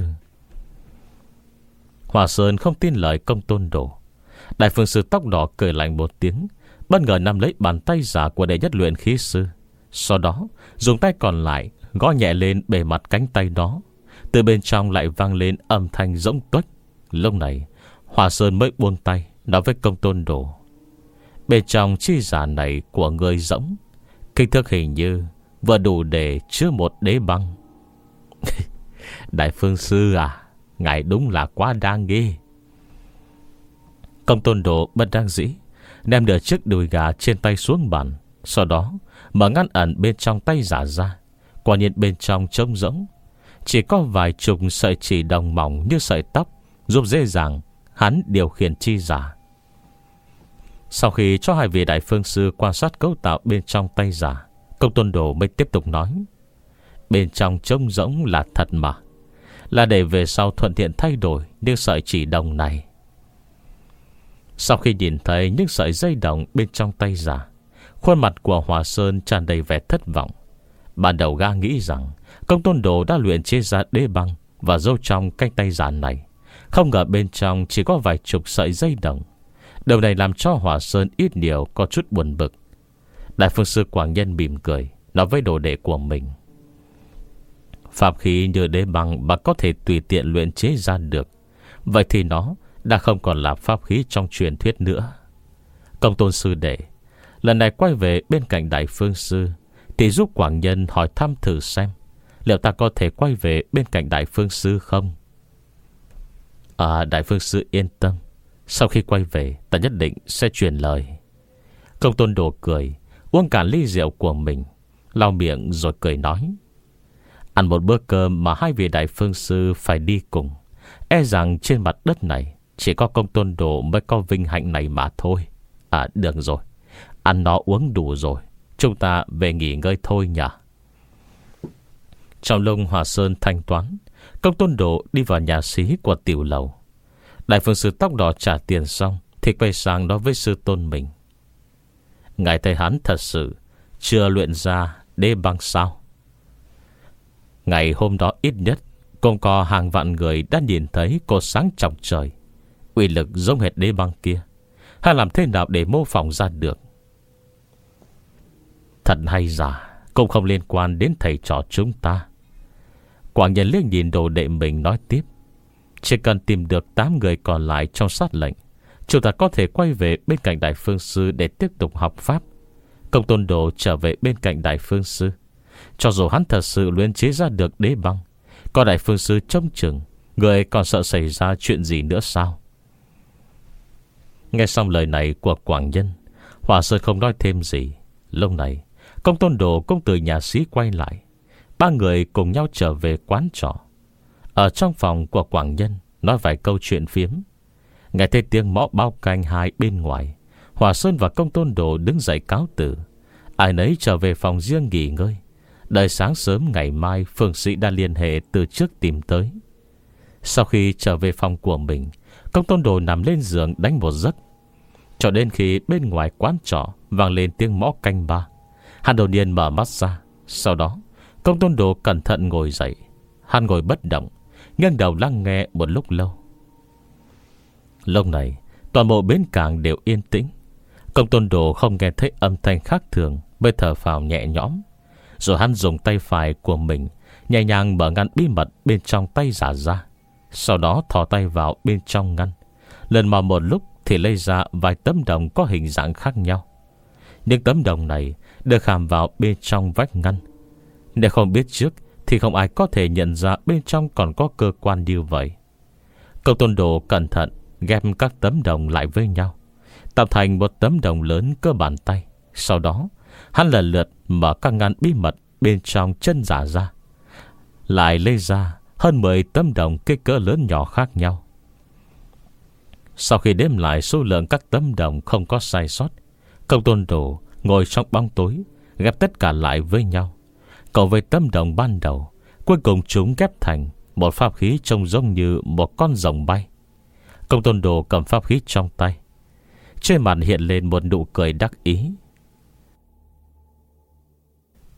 Hòa Sơn không tin lời Công Tôn Đồ. Đại phương sư tóc đỏ cười lạnh một tiếng, bất ngờ nắm lấy bàn tay giả của đệ nhất luyện khí sư. Sau đó dùng tay còn lại gõ nhẹ lên bề mặt cánh tay đó. Từ bên trong lại vang lên âm thanh rỗng tuếch. Lúc này Hòa Sơn mới buông tay, nói với Công Tôn Đồ: bên trong chi giả này của người rỗng, kích thước hình như vừa đủ để chứa một đế băng. Đại phương sư à, ngài đúng là quá đáng ghê. Công Tôn Đồ bất đắc dĩ ném được chiếc đùi gà trên tay xuống bàn. Sau đó mở ngăn ẩn bên trong tay giả ra. Quả nhiên bên trong trống rỗng, chỉ có vài chục sợi chỉ đồng mỏng như sợi tóc, giúp dễ dàng hắn điều khiển chi giả. Sau khi cho hai vị đại phương sư quan sát cấu tạo bên trong tay giả, Công Tôn Đồ mới tiếp tục nói: bên trong trống rỗng là thật mà, là để về sau thuận tiện thay đổi những sợi chỉ đồng này. Sau khi nhìn thấy những sợi dây đồng bên trong tay giả, khuôn mặt của Hòa Sơn tràn đầy vẻ thất vọng. Ban đầu gã nghĩ rằng Công Tôn Đồ đã luyện chế ra đế băng và giấu trong cánh tay giả này, không ngờ bên trong chỉ có vài chục sợi dây đồng. Điều này làm cho Hòa Sơn ít nhiều có chút buồn bực. Đại phương sư Quảng Nhân mỉm cười, nói với đồ đệ của mình: pháp khí như đế băng mà có thể tùy tiện luyện chế ra được, vậy thì nó đã không còn là pháp khí trong truyền thuyết nữa. Công Tôn sư đệ lần này quay về bên cạnh đại phương sư, thì giúp Quảng Nhân hỏi thăm thử xem liệu ta có thể quay về bên cạnh đại phương sư không. À, đại phương sư yên tâm, sau khi quay về ta nhất định sẽ truyền lời. Công Tôn Đồ cười, uống cả ly rượu của mình, lau miệng rồi cười nói: ăn một bữa cơm mà hai vị đại phương sư phải đi cùng, e rằng trên mặt đất này chỉ có Công Tôn Đồ mới có vinh hạnh này mà thôi. À, được rồi, ăn nó uống đủ rồi, chúng ta về nghỉ ngơi thôi nhỉ. Trong lúc Hòa Sơn thanh toán, Công Tôn Đồ đi vào nhà xí của tiểu lầu. Đại phương sư tóc đỏ trả tiền xong thì quay sang nói với sư tôn mình: ngài thấy hắn thật sự chưa luyện ra đế băng sao? Ngày hôm đó ít nhất cũng có hàng vạn người đã nhìn thấy cô sáng trọng trời, uy lực giống hệt đế băng kia. Hay làm thế nào để mô phỏng ra được? Thật hay giả cũng không liên quan đến thầy trò chúng ta. Quảng Nhân liếc nhìn đồ đệ mình nói tiếp: chỉ cần tìm được tám người còn lại trong sát lệnh, chúng ta có thể quay về bên cạnh đại phương sư để tiếp tục học pháp. Công Tôn Đồ trở về bên cạnh đại phương sư, cho dù hắn thật sự luyện chế ra được đế băng, có đại phương sư trông chừng, người còn sợ xảy ra chuyện gì nữa sao? Nghe xong lời này của Quảng Nhân, Hòa Sơn không nói thêm gì. Lúc này Công Tôn Đồ cũng từ nhà xí quay lại. Ba người cùng nhau trở về quán trọ. Ở trong phòng của Quảng Nhân nói vài câu chuyện phiếm. Nghe thấy tiếng mõ bao canh hai bên ngoài, Hòa Sơn và Công Tôn Đồ đứng dậy cáo từ. Ai nấy trở về phòng riêng nghỉ ngơi. Đợi sáng sớm ngày mai, phương sĩ đã liên hệ từ trước tìm tới. Sau khi trở về phòng của mình, Công Tôn Đồ nằm lên giường đánh một giấc, cho đến khi bên ngoài quán trọ vang lên tiếng mõ canh ba. Hắn đột nhiên mở mắt ra. Sau đó Công Tôn Đồ cẩn thận ngồi dậy. Hắn ngồi bất động, nghiêng đầu lắng nghe một lúc lâu. Lúc này toàn bộ bến cảng đều yên tĩnh. Công Tôn Đồ không nghe thấy âm thanh khác thường, mới thở phào nhẹ nhõm. Rồi hắn dùng tay phải của mình nhẹ nhàng mở ngăn bí mật bên trong tay giả ra. Sau đó thò tay vào bên trong ngăn, lần mò một lúc thì lấy ra vài tấm đồng có hình dạng khác nhau. Những tấm đồng này được khảm vào bên trong vách ngăn. Nếu không biết trước thì không ai có thể nhận ra bên trong còn có cơ quan như vậy. Công Tôn Đồ cẩn thận ghép các tấm đồng lại với nhau, tạo thành một tấm đồng lớn cơ bàn tay. Sau đó hắn lần lượt mở các ngăn bí mật bên trong chân giả ra, lại lấy ra hơn mười tấm đồng kích cỡ lớn nhỏ khác nhau. Sau khi đếm lại số lượng các tấm đồng không có sai sót, Công Tôn Đồ ngồi trong bóng tối ghép tất cả lại với nhau. Cộng với tấm đồng ban đầu, cuối cùng chúng ghép thành một pháp khí trông giống như một con rồng bay. Công Tôn Đồ cầm pháp khí trong tay, trên mặt hiện lên một nụ cười đắc ý.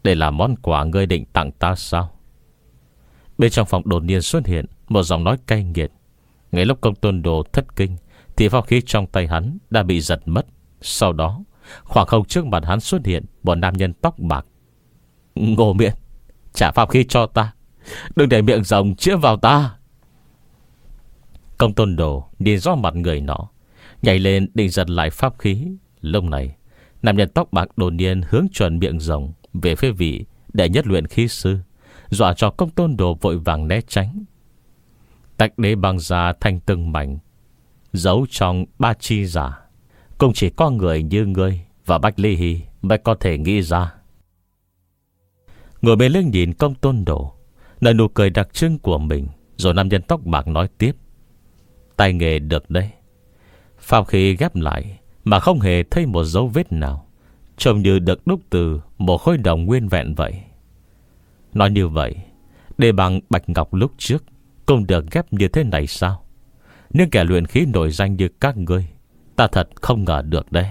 Đây là món quà ngươi định tặng ta sao? Bên trong phòng đột nhiên xuất hiện một giọng nói cay nghiệt. Ngay lúc Công Tôn Đồ thất kinh thì pháp khí trong tay hắn đã bị giật mất. Sau đó khoảng không trước mặt hắn xuất hiện một nam nhân tóc bạc. Ngô Miễn, trả pháp khí cho ta, đừng để miệng rồng chĩa vào ta. Công Tôn Đồ nhìn rõ mặt người nọ, nhảy lên định giật lại pháp khí. Lúc này nam nhân tóc bạc đột nhiên hướng chuẩn miệng rồng về phía vị đệ nhất luyện khí sư, dọa cho Công Tôn Đồ vội vàng né tránh. Tách đế băng ra thành từng mảnh, giấu trong ba chi giả. Cũng chỉ có người như ngươi và Bách Ly Hy mới có thể nghĩ ra. Ngồi bên lưng nhìn Công Tôn Đồ, nở nụ cười đặc trưng của mình. Rồi nam nhân tóc bạc nói tiếp: tay nghề được đấy. Pháp khí ghép lại mà không hề thấy một dấu vết nào, trông như được đúc từ một khối đồng nguyên vẹn vậy. Nói như vậy, đề bằng bạch ngọc lúc trước cũng được ghép như thế này sao? Nhưng kẻ luyện khí nổi danh như các ngươi, ta thật không ngờ được đấy.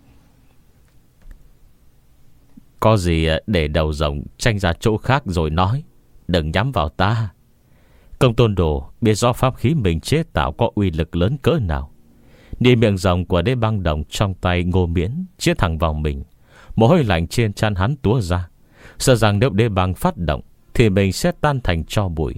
Có gì để đầu rồng tranh ra chỗ khác rồi nói, đừng nhắm vào ta. Công Tôn Đồ biết rõ pháp khí mình chế tạo có uy lực lớn cỡ nào. Nhìn miệng rồng của đế băng đồng trong tay Ngô Miễn chĩa thẳng vào mình, mồ hôi lạnh trên trán hắn túa ra, sợ rằng nếu đế băng phát động thì mình sẽ tan thành tro bụi.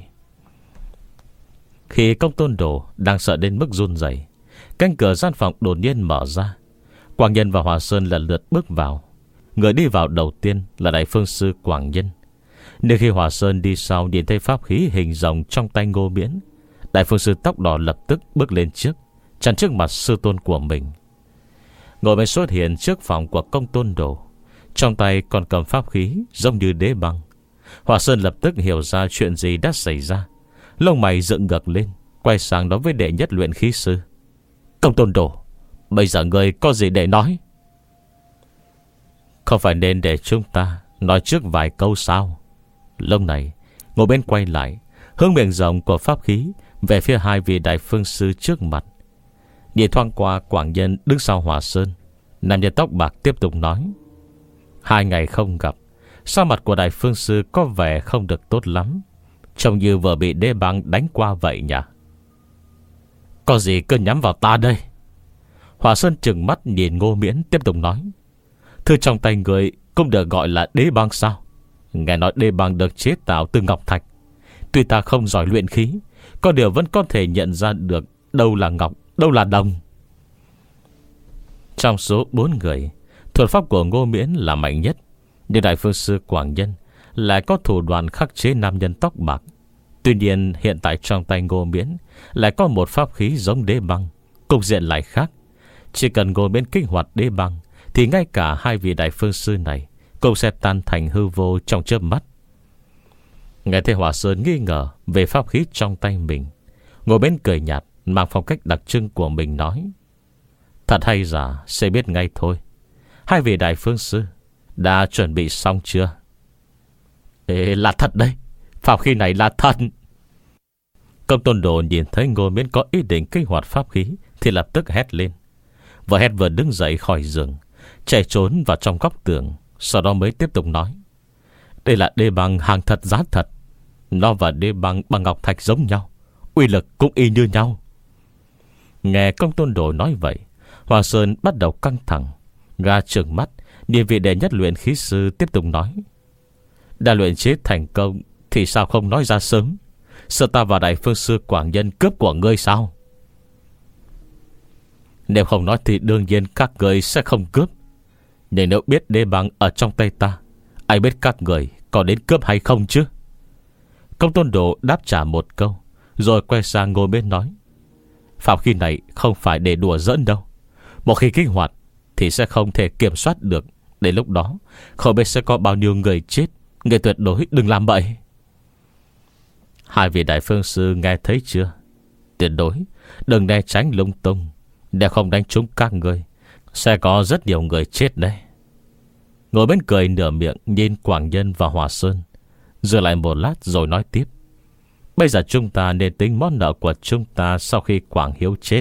Khi Công Tôn Đồ đang sợ đến mức run rẩy, cánh cửa gian phòng đột nhiên mở ra. Quảng Nhân và Hòa Sơn lần lượt bước vào. Người đi vào đầu tiên là Đại Phương Sư Quảng Nhân. Nhưng khi Hòa Sơn đi sau nhìn thấy pháp khí hình rồng trong tay Ngô Miễn, Đại Phương Sư tóc đỏ lập tức bước lên trước, chắn trước mặt sư tôn của mình. Ngồi bên xuất hiện trước phòng của Công Tôn Đồ, trong tay còn cầm pháp khí giống như đế băng. Hòa Sơn lập tức hiểu ra chuyện gì đã xảy ra, lông mày dựng ngược lên, quay sang nói với đệ nhất luyện khí sư: Công Tôn Đồ, bây giờ ngươi có gì để nói? Không phải nên để chúng ta nói trước vài câu sao? Lúc này ngồi bên quay lại, hướng miệng rồng của pháp khí về phía hai vị đại phương sư trước mặt. Nhìn thoáng qua Quảng Nhân đứng sau Hòa Sơn, nam nhân tóc bạc tiếp tục nói: hai ngày không gặp, sao mặt của đại phương sư có vẻ không được tốt lắm, trông như vừa bị đế băng đánh qua vậy nhỉ? Có gì cứ nhắm vào ta đây. Hòa Sơn trừng mắt nhìn Ngô Miễn tiếp tục nói: thư trong tay người cũng được gọi là đế băng sao? Nghe nói đế băng được chế tạo từ ngọc thạch. Tuy ta không giỏi luyện khí, có điều vẫn có thể nhận ra được đâu là ngọc, đâu là đồng. Trong số bốn người, thuật pháp của Ngô Miễn là mạnh nhất, nhưng Đại Phương Sư Quảng Nhân lại có thủ đoạn khắc chế nam nhân tóc bạc. Tuy nhiên hiện tại trong tay Ngô Miễn lại có một pháp khí giống đế băng, cục diện lại khác. Chỉ cần Ngô Miễn kích hoạt đế băng thì ngay cả hai vị Đại Phương Sư này cũng sẽ tan thành hư vô trong chớp mắt. Nghe thấy Hòa Sơn nghi ngờ về pháp khí trong tay mình, Ngô Miễn cười nhạt, mang phong cách đặc trưng của mình nói: thật hay giả sẽ biết ngay thôi. Hai vị Đại Phương Sư đã chuẩn bị xong chưa? Ê, là thật đấy, pháp khí này là thật. Công Tôn Đồ nhìn thấy Ngô Miễn có ý định kích hoạt pháp khí thì lập tức hét lên. Vừa hét vừa đứng dậy khỏi giường, chạy trốn vào trong góc tường. Sau đó mới tiếp tục nói: đây là đế băng hàng thật giá thật. Nó và đế băng bằng ngọc thạch giống nhau, uy lực cũng y như nhau. Nghe Công Tôn Đồ nói vậy, Hoàng Sơn bắt đầu căng thẳng, gà trừng mắt nhìn vị đệ nhất luyện khí sư tiếp tục nói: đã luyện chế thành công thì sao không nói ra sớm? Sợ ta và Đại Phương Sư Quảng Nhân cướp của ngươi sao? Nếu không nói thì đương nhiên các người sẽ không cướp. Nhưng nếu biết đế băng ở trong tay ta, ai biết các người có đến cướp hay không chứ? Công Tôn Đồ đáp trả một câu, rồi quay sang ngồi bên nói: pháp khí này không phải để đùa giỡn đâu. Một khi kích hoạt thì sẽ không thể kiểm soát được. Đến lúc đó không biết sẽ có bao nhiêu người chết. Người tuyệt đối đừng làm bậy. Hai vị Đại Phương Sư nghe thấy chưa? Tuyệt đối đừng né tránh lung tung. Để không đánh trúng các người, sẽ có rất nhiều người chết đấy. Ngồi bên cười nửa miệng nhìn Quảng Nhân và Hòa Sơn, dừng lại một lát rồi nói tiếp: bây giờ chúng ta nên tính món nợ của chúng ta sau khi Quảng Hiếu chết.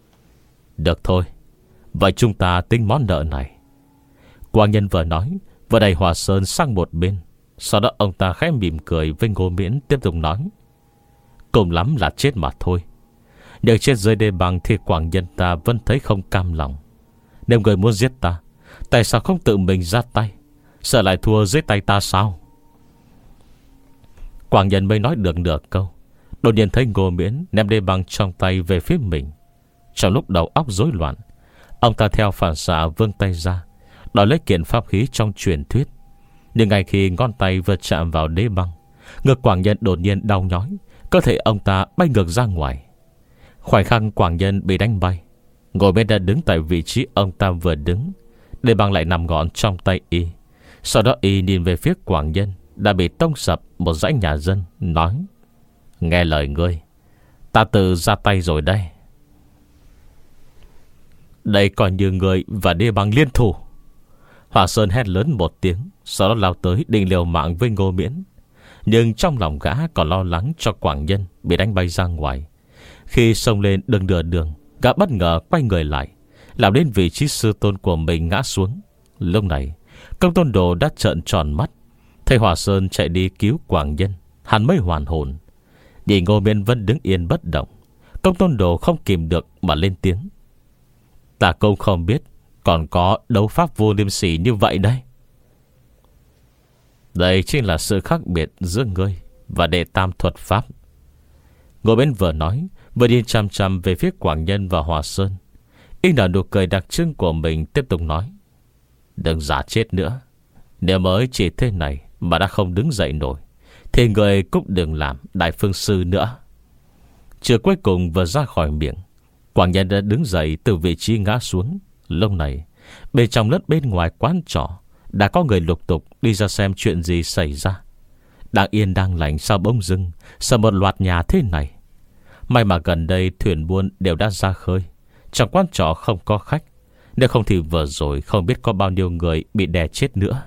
Được thôi, vậy chúng ta tính món nợ này. Quảng Nhân vừa nói Vừa đẩy Hòa Sơn sang một bên. Sau đó ông ta khẽ mỉm cười với Ngô Miễn, tiếp tục nói: cùng lắm là chết mà thôi. Nhưng chết dưới đê băng thì Quảng Nhân ta vẫn thấy không cam lòng. Nếu người muốn giết ta, tại sao không tự mình ra tay? Sợ lại thua dưới tay ta sao? Quảng Nhân mới nói được nửa câu, đột nhiên thấy Ngô Miễn ném đê băng trong tay về phía mình. Trong lúc đầu óc rối loạn, ông ta theo phản xạ vươn tay ra đòi lấy kiện pháp khí trong truyền thuyết. Nhưng ngay khi ngón tay vừa chạm vào đế băng, ngực Quảng Nhân đột nhiên đau nhói, cơ thể ông ta bay ngược ra ngoài. Khoảnh khắc Quảng Nhân bị đánh bay, Ngô Miễn đã đứng tại vị trí ông ta vừa đứng. Đế băng lại nằm gọn trong tay y. Sau đó y nhìn về phía Quảng Nhân đã bị tông sập một dãy nhà dân, nói: nghe lời ngươi, ta tự ra tay rồi đây. Đây coi như người và đế băng liên thủ. Hòa Sơn hét lớn một tiếng, sau đó lao tới định liều mạng với Ngô Miễn. Nhưng trong lòng gã còn lo lắng cho Quảng Nhân bị đánh bay ra ngoài. Khi xông lên đường nửa đường, gã bất ngờ quay người lại, làm đến vị trí sư tôn của mình ngã xuống. Lúc này Công Tôn Đồ đã trợn tròn mắt, thấy Hòa Sơn chạy đi cứu Quảng Nhân, hắn mới hoàn hồn. Nhìn Ngô Miễn vẫn đứng yên bất động, Công Tôn Đồ không kìm được mà lên tiếng: ta cũng không biết còn có đấu pháp vô liêm sỉ như vậy đây. Đây chính là sự khác biệt giữa ngươi và đệ tam thuật pháp. Ngô Miễn vừa nói, vừa đi chăm chăm về phía Quảng Nhân và Hòa Sơn. Y nở nụ cười đặc trưng của mình, tiếp tục nói: đừng giả chết nữa. Nếu mới chỉ thế này mà đã không đứng dậy nổi, thì người cũng đừng làm đại phương sư nữa. Chưa cuối cùng vừa ra khỏi miệng, Quảng Nhân đã đứng dậy từ vị trí ngã xuống. Lúc này bên trong lẫn bên ngoài quán trọ đã có người lục tục đi ra xem chuyện gì xảy ra. Đang yên đang lành sao bỗng dưng sợ một loạt nhà thế này. May mà gần đây thuyền buôn đều đã ra khơi, trong quán trọ không có khách. Nếu không thì vừa rồi không biết có bao nhiêu người bị đè chết nữa.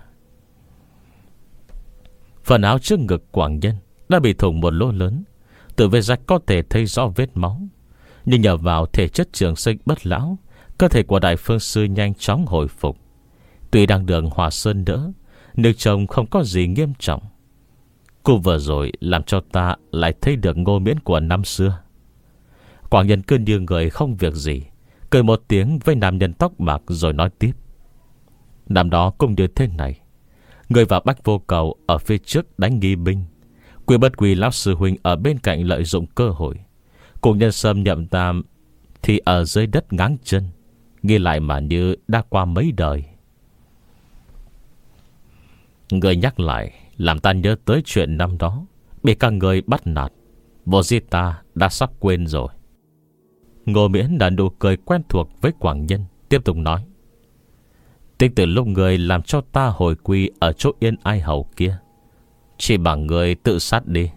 Phần áo trước ngực Quảng Nhân đã bị thủng một lỗ lớn, từ vết rách có thể thấy rõ vết máu. Nhưng nhờ vào thể chất trường sinh bất lão, cơ thể của đại phương sư nhanh chóng hồi phục. Tuy đang được Hòa Sơn đỡ, nhưng trông không có gì nghiêm trọng. Cô vừa rồi làm cho ta lại thấy được Ngô Miễn của năm xưa. Quảng Nhân cứ như người không việc gì, cười một tiếng với nam nhân tóc bạc rồi nói tiếp: năm đó cũng như thế này. Người và Bách Vô Cầu ở phía trước đánh nghi binh, Quy Bất Quy lão sư huynh ở bên cạnh lợi dụng cơ hội, cùng nhân xâm nhậm tam thì ở dưới đất ngáng chân. Nghĩ lại mà như đã qua mấy đời. Người nhắc lại làm ta nhớ tới chuyện năm đó bị các người bắt nạt. Vô di ta đã sắp quên rồi. Ngô Miễn đã nụ cười quen thuộc với Quảng Nhân, tiếp tục nói: tính từ lúc người làm cho ta hồi quy ở chỗ Yên Ai Hầu kia, chỉ bằng người tự sát đi.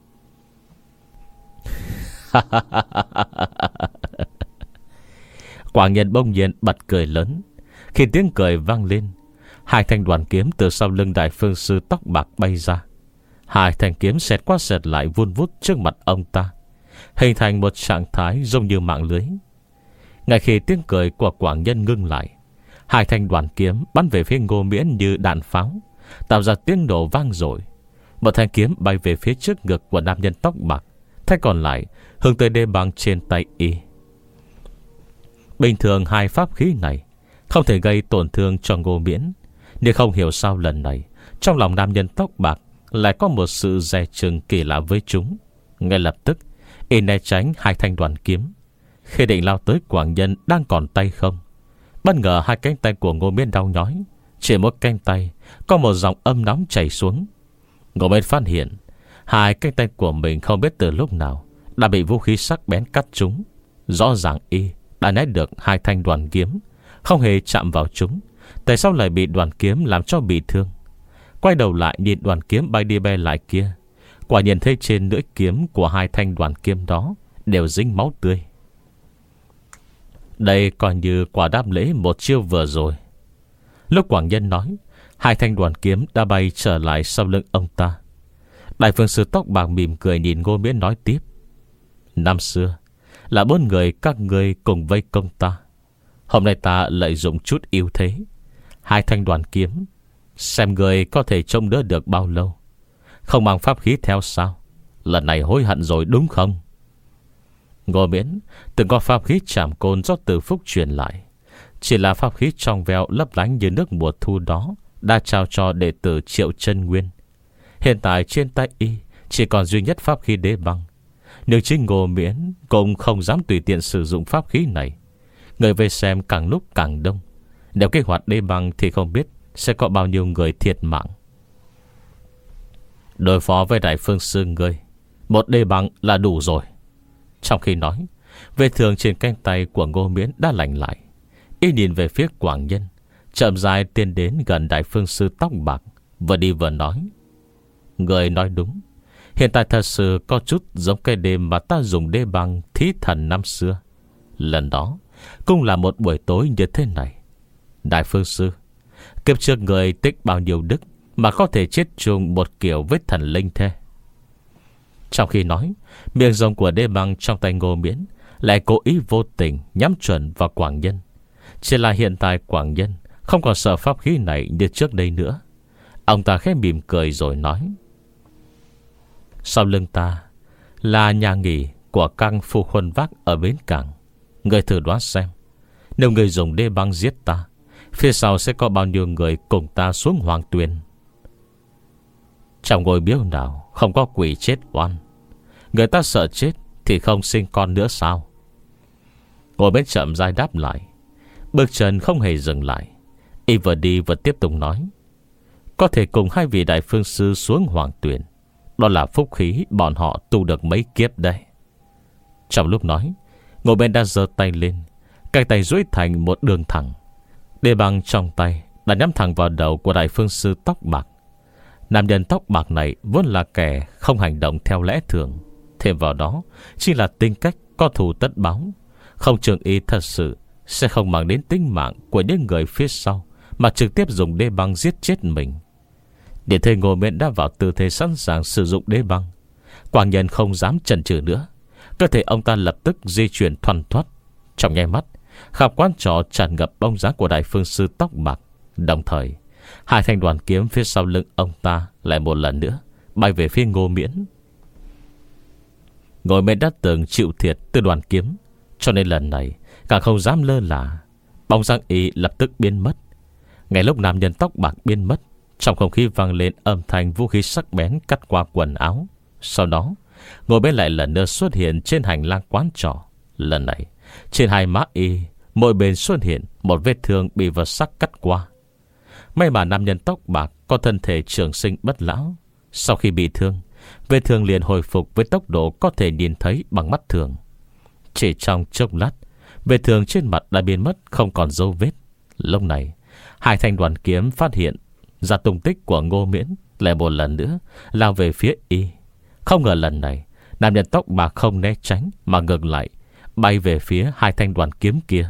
Quảng Nhân bỗng nhiên bật cười lớn. Khi tiếng cười vang lên, hai thanh đoàn kiếm từ sau lưng đại phương sư tóc bạc bay ra. Hai thanh kiếm xẹt qua xẹt lại vun vút trước mặt ông ta, hình thành một trạng thái giống như mạng lưới. Ngay khi tiếng cười của Quảng Nhân ngưng lại, hai thanh đoàn kiếm bắn về phía Ngô Miễn như đạn pháo, tạo ra tiếng nổ vang dội. Một thanh kiếm bay về phía trước ngực của nam nhân tóc bạc, thanh còn lại hướng tới đê băng trên tay y. Bình thường hai pháp khí này không thể gây tổn thương cho Ngô Miễn, nhưng không hiểu sao lần này trong lòng nam nhân tóc bạc lại có một sự dè chừng kỳ lạ với chúng. Ngay lập tức y né tránh hai thanh đoàn kiếm. Khi định lao tới Quảng Nhân đang còn tay không, bất ngờ hai cánh tay của Ngô Miễn đau nhói. Trên một cánh tay có một dòng âm nóng chảy xuống. Ngô Miễn phát hiện hai cánh tay của mình không biết từ lúc nào đã bị vũ khí sắc bén cắt trúng. Rõ ràng y đã né được hai thanh đoàn kiếm, không hề chạm vào chúng. Tại sao lại bị đoàn kiếm làm cho bị thương? Quay đầu lại nhìn đoàn kiếm bay đi bay lại kia, quả nhiên thấy trên lưỡi kiếm của hai thanh đoàn kiếm đó đều dính máu tươi. Đây coi như quả đáp lễ một chiêu vừa rồi. Lúc Quảng Nhân nói, hai thanh đoàn kiếm đã bay trở lại sau lưng ông ta. Đại phương sư tóc bạc mỉm cười nhìn Ngô Miễn nói tiếp: năm xưa là bốn người các ngươi cùng vây công ta. Hôm nay ta lợi dụng chút ưu thế, hai thanh đoàn kiếm Xem người có thể trông đỡ được bao lâu. Không mang pháp khí theo sao? Lần này hối hận rồi đúng không? Ngô Miễn từng có pháp khí trảm côn do Từ Phúc truyền lại. Chỉ là pháp khí trong veo lấp lánh như nước mùa thu đó đã trao cho đệ tử Triệu Chân Nguyên. Hiện tại trên tay y chỉ còn duy nhất pháp khí đế băng. Nhưng chính Ngô Miễn cũng không dám tùy tiện sử dụng pháp khí này. Người về xem càng lúc càng đông. Nếu kế hoạch đế băng thì không biết sẽ có bao nhiêu người thiệt mạng. Đối phó với Đại Phương Sư ngươi, một đế băng là đủ rồi. Trong khi nói, vết thương trên cánh tay của Ngô Miễn đã lành lại. Y nhìn về phía Quảng Nhân, chậm rãi tiến đến gần Đại Phương Sư tóc bạc, vừa đi vừa nói: người nói đúng. Hiện tại thật sự có chút giống cái đêm mà ta dùng đế băng thí thần năm xưa. Lần đó cũng là một buổi tối như thế này. Đại Phương Sư, kiếp trước người tích bao nhiêu đức mà có thể chết chung một kiểu với thần linh thế? Trong khi nói, miệng rồng của đế băng trong tay Ngô Miễn lại cố ý vô tình nhắm chuẩn vào Quảng Nhân. Chỉ là hiện tại Quảng Nhân không còn sợ pháp khí này như trước đây nữa. Ông ta khẽ mỉm cười rồi nói: sau lưng ta là nhà nghỉ của các phu khuân vác ở bến cảng. Người thử đoán xem, nếu người dùng đế băng giết ta, phía sau sẽ có bao nhiêu người cùng ta xuống Hoàng Tuyền? Trong ngôi miếu nào không có quỷ chết oan? Người ta sợ chết thì không sinh con nữa sao? Ngồi bên chậm rãi đáp lại, bước chân không hề dừng lại. Y vừa đi vừa tiếp tục nói: có thể cùng hai vị Đại Phương Sư xuống Hoàng Tuyền, đó là phúc khí bọn họ tu được mấy kiếp đây. Trong lúc nói, Ngồi bên đã giơ tay lên, cái tay duỗi thành một đường thẳng. Đế băng trong tay đã nhắm thẳng vào đầu của Đại Phương Sư tóc bạc. Nam nhân tóc bạc này vốn là kẻ không hành động theo lẽ thường, thêm vào đó chỉ là tính cách có thù tất báo. Không chừng y thật sự sẽ không mang đến tính mạng của những người phía sau, mà trực tiếp dùng đế băng giết chết mình. Để thấy Ngô Miễn đã vào tư thế sẵn sàng sử dụng đế băng, Quảng Nhân không dám chần chừ nữa. Cơ thể ông ta lập tức di chuyển thoăn thoắt. Trong nháy mắt, khắp quán trọ tràn ngập bóng dáng của Đại Phương Sư tóc bạc. Đồng thời, hai thanh đoàn kiếm phía sau lưng ông ta lại một lần nữa bay về phía Ngô Miễn. Ngô Miễn đã từng chịu thiệt từ đoàn kiếm, cho nên lần này càng không dám lơ là. Bóng dáng y lập tức biến mất. Ngay lúc nam nhân tóc bạc biến mất, trong không khí vang lên âm thanh vũ khí sắc bén cắt qua quần áo. Sau đó, Ngô Miễn lại lần nữa xuất hiện trên hành lang quán trọ. Lần này, trên hai má y mỗi bên xuất hiện một vết thương bị vật sắc cắt qua. May mà nam nhân tóc bạc có thân thể trường sinh bất lão. Sau khi bị thương, vết thương liền hồi phục với tốc độ có thể nhìn thấy bằng mắt thường. Chỉ trong chốc lát, vết thương trên mặt đã biến mất, không còn dấu vết. Lúc này, hai thanh đoàn kiếm phát hiện ra tung tích của Ngô Miễn, lại một lần nữa lao về phía y. Không ngờ lần này, nam nhân tóc bạc không né tránh, mà ngược lại bay về phía hai thanh đoàn kiếm kia.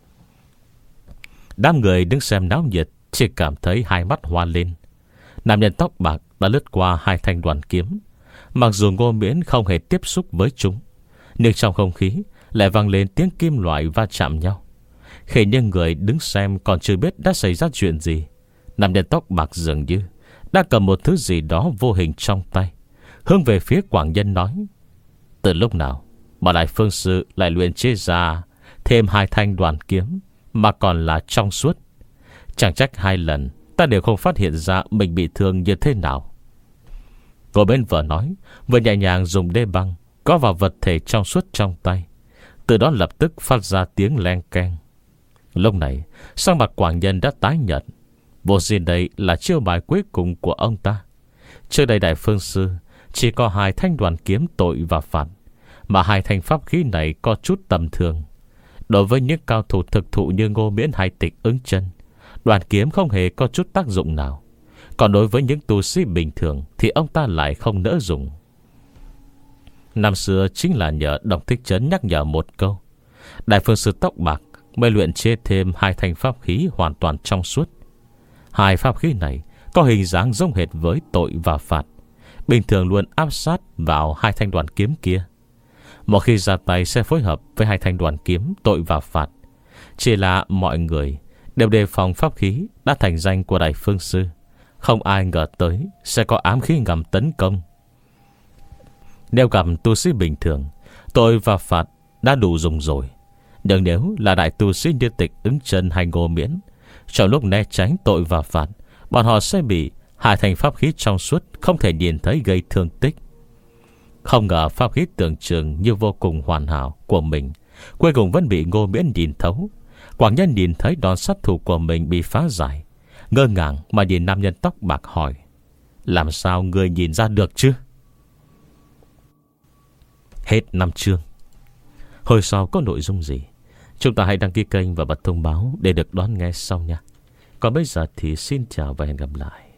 Đám người đứng xem náo nhiệt chỉ cảm thấy hai mắt hoa lên. Nam nhân tóc bạc đã lướt qua hai thanh đoàn kiếm. Mặc dù Ngô Miễn không hề tiếp xúc với chúng, nhưng trong không khí lại vang lên tiếng kim loại va chạm nhau. Khi những người đứng xem còn chưa biết đã xảy ra chuyện gì, nam nhân tóc bạc dường như đã cầm một thứ gì đó vô hình trong tay, hướng về phía Quảng Nhân nói: từ lúc nào mà Đại Phương Sư lại luyện chế ra thêm hai thanh đoàn kiếm mà còn là trong suốt? Chẳng trách hai lần ta đều không phát hiện ra mình bị thương như thế nào. Cô bên vợ nói, vừa nhẹ nhàng dùng đế băng có vào vật thể trong suốt trong tay. Từ đó lập tức phát ra tiếng len keng. Lúc này, sắc mặt Quảng Nhân đã tái nhợt. Vô gì đây là chiêu bài cuối cùng của ông ta. Trước đây Đại Phương Sư chỉ có hai thanh đoàn kiếm tội và phạt, mà hai thanh pháp khí này có chút tầm thường. Đối với những cao thủ thực thụ như Ngô Miễn hay Tịch Ứng Chân, đoàn kiếm không hề có chút tác dụng nào. Còn đối với những tu sĩ bình thường thì ông ta lại không nỡ dùng. Năm xưa chính là nhờ Đồng Thích Trấn nhắc nhở một câu, Đại Phương Sư tóc bạc mới luyện chế thêm hai thanh pháp khí hoàn toàn trong suốt. Hai pháp khí này có hình dáng giống hệt với tội và phạt, bình thường luôn áp sát vào hai thanh đoàn kiếm kia. Một khi ra tay sẽ phối hợp với hai thanh đoàn kiếm tội và phạt. Chỉ là mọi người đều đề phòng pháp khí đã thành danh của Đại Phương Sư, Không ai ngờ tới sẽ có ám khí ngầm tấn công. Nếu gặp tu sĩ bình thường, tội và phạt đã đủ dùng rồi. Nhưng nếu là đại tu sĩ như Tịch Ứng Chân hay Ngô Miễn, trong lúc né tránh tội và phạt, bọn họ sẽ bị hại thành pháp khí trong suốt, không thể nhìn thấy gây thương tích. Không ngờ pháp khí tưởng chừng như vô cùng hoàn hảo của mình cuối cùng vẫn bị Ngô Miễn nhìn thấu. Quảng Nhân nhìn thấy đòn sát thủ của mình bị phá giải, ngơ ngàng mà nhìn nam nhân tóc bạc hỏi: làm sao người nhìn ra được chứ? Hết năm chương. Hồi sau có nội dung gì, chúng ta hãy đăng ký kênh và bật thông báo để được đón nghe sau nha. Còn bây giờ thì xin chào và hẹn gặp lại.